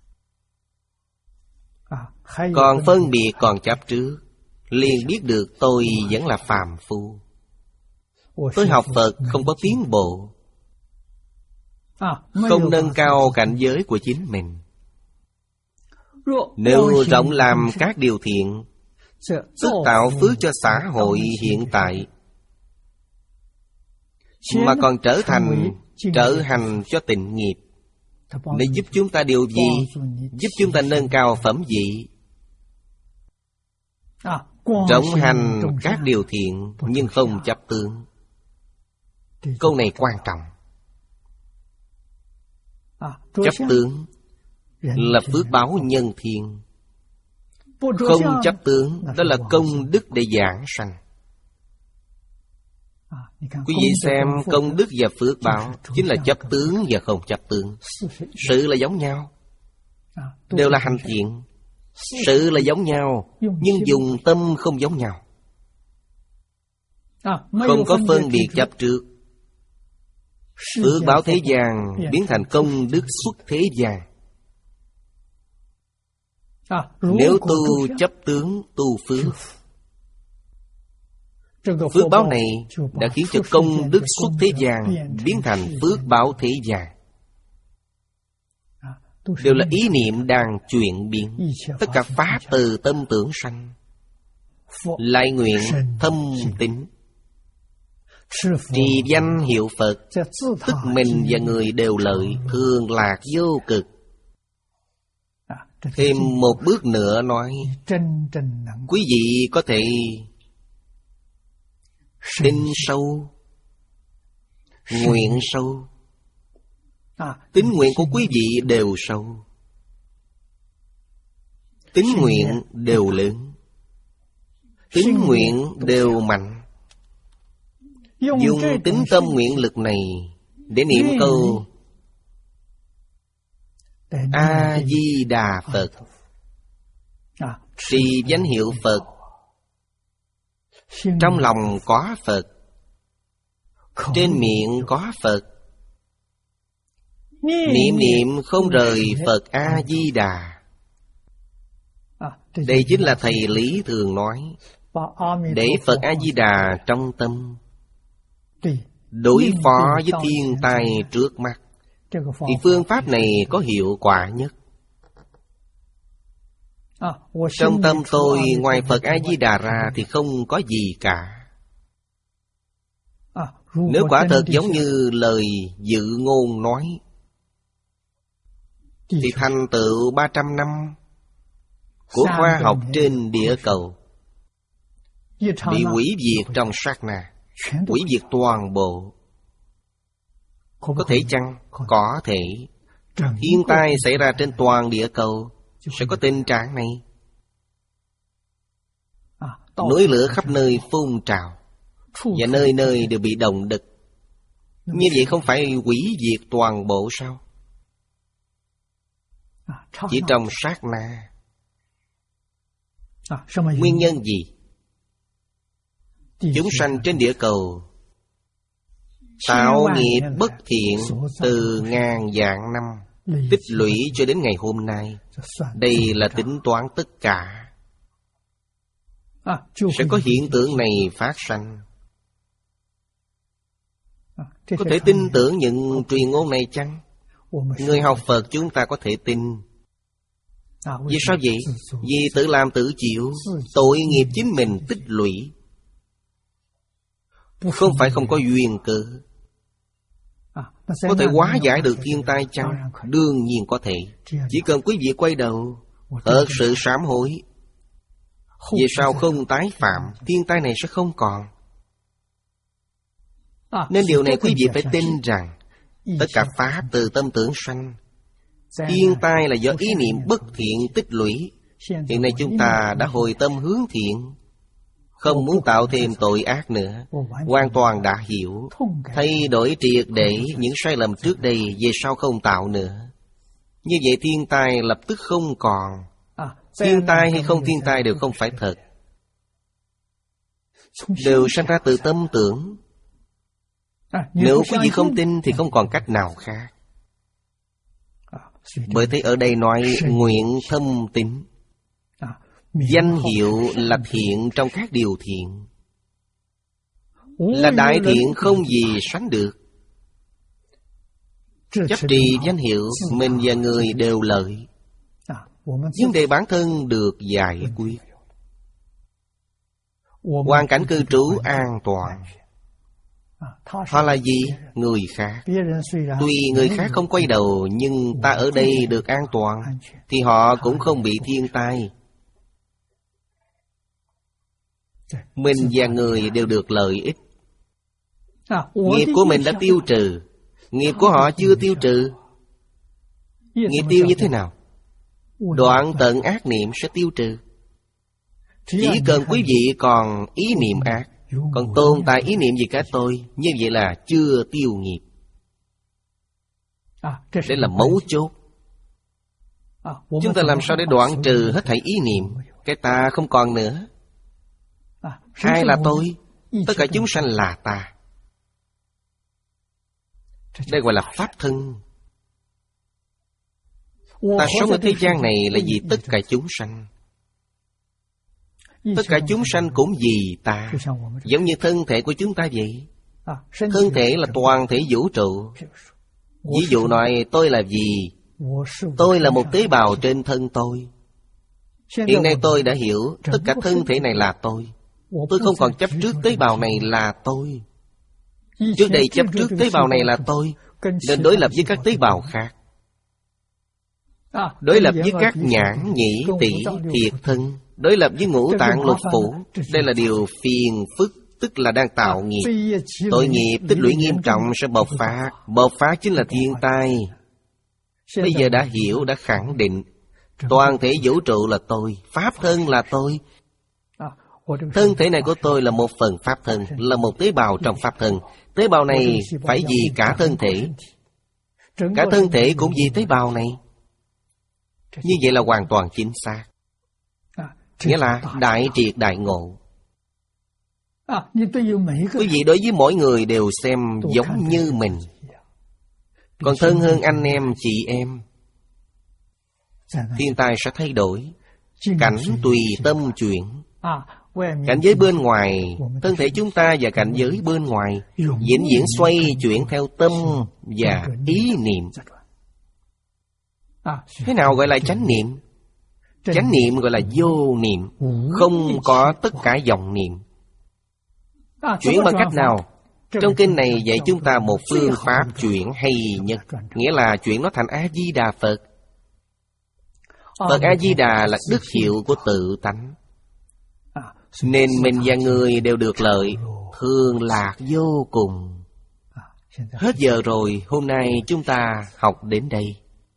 Còn phân biệt, còn chấp trước, liền biết được tôi vẫn là phàm phu. Tôi học Phật không có tiến bộ, không nâng cao cảnh giới của chính mình. Nếu rộng làm các điều thiện, tức tạo phước cho xã hội hiện tại, mà còn trở thành trở hành cho tịnh nghiệp, để giúp chúng ta điều gì? Giúp chúng ta nâng cao phẩm vị, trọng hành các điều thiện nhưng không chấp tướng. Câu này quan trọng. Chấp tướng là phước báo nhân thiên, không chấp tướng đó là công đức để giảng sanh. Quý vị xem, công đức và phước báo chính là chấp tướng và không chấp tướng. Sự là giống nhau, đều là hành thiện. Sự là giống nhau, nhưng dùng tâm không giống nhau. Không có phân biệt chấp trước. Phước báo thế gian biến thành công đức xuất thế gian. Nếu tu chấp tướng, tu phước, phước báo này đã khiến cho công đức xuất thế gian biến thành phước báo thế gian. Đều là ý niệm đang chuyển biến. Tất cả pháp từ tâm tưởng sanh. Lại nguyện thâm tín, trì danh hiệu Phật, tức mình và người đều lợi, thường lạc vô cực. Thêm một bước nữa nói, quý vị có thể tin sâu, nguyện sâu. Tín nguyện của quý vị đều sâu, tín nguyện đều lớn, tín nguyện đều mạnh. Dùng tín tâm nguyện lực này để niệm câu A-di-đà Phật, trì danh hiệu Phật, trong lòng có Phật, trên miệng có Phật. Niệm niệm không rời Phật A-di-đà. Đây chính là Thầy Lý thường nói, để Phật A-di-đà trong tâm, đối phó với thiên tai trước mắt. Thì phương pháp này có hiệu quả nhất. Trong tâm tôi ngoài Phật A-di-đà ra thì không có gì cả. Nếu quả thật giống như lời dự ngôn nói, thì thành tựu ba trăm năm của khoa học trên địa cầu bị hủy diệt trong sát na, hủy diệt toàn bộ. Có thể chăng? Có thể. Thiên tai xảy ra trên toàn địa cầu sẽ có tình trạng này. Núi lửa khắp nơi phun trào, và nơi nơi đều bị động đất. Như vậy không phải hủy diệt toàn bộ sao? Chỉ trong sát na. Nguyên nhân gì? Chúng sanh trên địa cầu tạo nghiệp bất thiện từ ngàn vạn năm, tích lũy cho đến ngày hôm nay. Đây là tính toán tất cả. Sẽ có hiện tượng này phát sanh. Có thể tin tưởng những truyền ngôn này chăng? Người học Phật chúng ta có thể tin. Vì sao vậy? Vì tự làm tự chịu, tội nghiệp chính mình tích lũy. Không phải không có duyên cơ. Có thể hóa giải được thiên tai chăng? Đương nhiên có thể. Chỉ cần quý vị quay đầu, thật sự sám hối, về sau không tái phạm, thiên tai này sẽ không còn. Nên điều này quý vị phải tin rằng tất cả pháp từ tâm tưởng sanh. Thiên tai là do ý niệm bất thiện tích lũy. Hiện nay chúng ta đã hồi tâm hướng thiện, không muốn tạo thêm tội ác nữa. Hoàn toàn đã hiểu, thay đổi triệt để những sai lầm trước đây, về sau không tạo nữa. Như vậy thiên tai lập tức không còn. Thiên tai hay không thiên tai đều không phải thật, đều sanh ra từ tâm tưởng. Nếu quý vị không tin thì không còn cách nào khác. Bởi thế ở đây nói nguyện thâm tín. Danh hiệu là thiện trong các điều thiện, là đại thiện không gì sánh được. Chấp trì danh hiệu, mình và người đều lợi. Vấn đề bản thân được giải quyết. Hoàn cảnh cư trú an toàn. Họ là gì? Người khác. Tuy người khác không quay đầu, nhưng ta ở đây được an toàn, thì họ cũng không bị thiên tai. Mình và người đều được lợi ích. Nghiệp của mình đã tiêu trừ, nghiệp của họ chưa tiêu trừ. Nghiệp tiêu như thế nào? Đoạn tận ác niệm sẽ tiêu trừ. Chỉ cần quý vị còn ý niệm ác, còn tồn tại ý niệm gì cả tôi, như vậy là chưa tiêu nghiệp. Đây là mấu chốt. Chúng ta làm sao để đoạn trừ hết thảy ý niệm? Cái ta không còn nữa. Ai là tôi? Tất cả chúng sanh là ta. Đây gọi là pháp thân. Ta sống ở thế gian này là vì tất cả chúng sanh. Tất cả chúng sanh cũng vì ta. Giống như thân thể của chúng ta vậy. Thân thể là toàn thể vũ trụ. Ví dụ nói tôi là gì? Tôi là một tế bào trên thân tôi. Hiện nay tôi đã hiểu tất cả thân thể này là tôi. Tôi không còn chấp trước tế bào này là tôi. Trước đây chấp trước tế bào này là tôi, nên đối lập với các tế bào khác. Đối lập với các nhãn, nhĩ, tỷ, thiệt thân. Đối lập với ngũ tạng lục phủ. Đây là điều phiền phức, tức là đang tạo nghiệp. Tội nghiệp tích lũy nghiêm trọng sẽ bộc phát. Bộc phát chính là thiên tai. Bây giờ đã hiểu, đã khẳng định toàn thể vũ trụ là tôi, pháp thân là tôi. Thân thể này của tôi là một phần pháp thân, là một tế bào trong pháp thân. Tế bào này phải vì cả thân thể. Cả thân thể cũng vì tế bào này. Như vậy là hoàn toàn chính xác. Nghĩa là đại triệt đại ngộ. Quý vị đối với mỗi người đều xem giống như mình, còn thân hơn anh em, chị em. Thiên tai sẽ thay đổi. Cảnh tùy tâm chuyển. Cảnh giới bên ngoài, thân thể chúng ta và cảnh giới bên ngoài vĩnh viễn xoay chuyển theo tâm và ý niệm. Thế nào gọi là chánh niệm? Chánh niệm gọi là vô niệm, không có tất cả dòng niệm. Chuyển bằng cách nào? Trong kinh này dạy chúng ta một phương pháp chuyển hay nhất. Nghĩa là chuyển nó thành A-di-đà Phật. Phật A-di-đà là đức hiệu của tự tánh, nên mình và người đều được lợi, thường lạc vô cùng. Hết giờ rồi, hôm nay chúng ta học đến đây.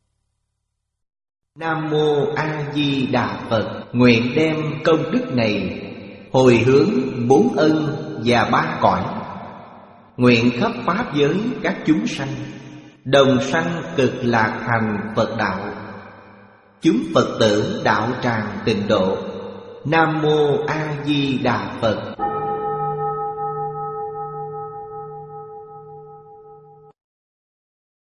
Nam Mô A Di Đà Phật. Nguyện đem công đức này hồi hướng bốn ân và ba cõi. Nguyện khắp pháp giới các chúng sanh đồng sanh cực lạc thành Phật đạo. Chúng Phật tử đạo tràng tịnh độ. Nam Mô A Di Đà Phật.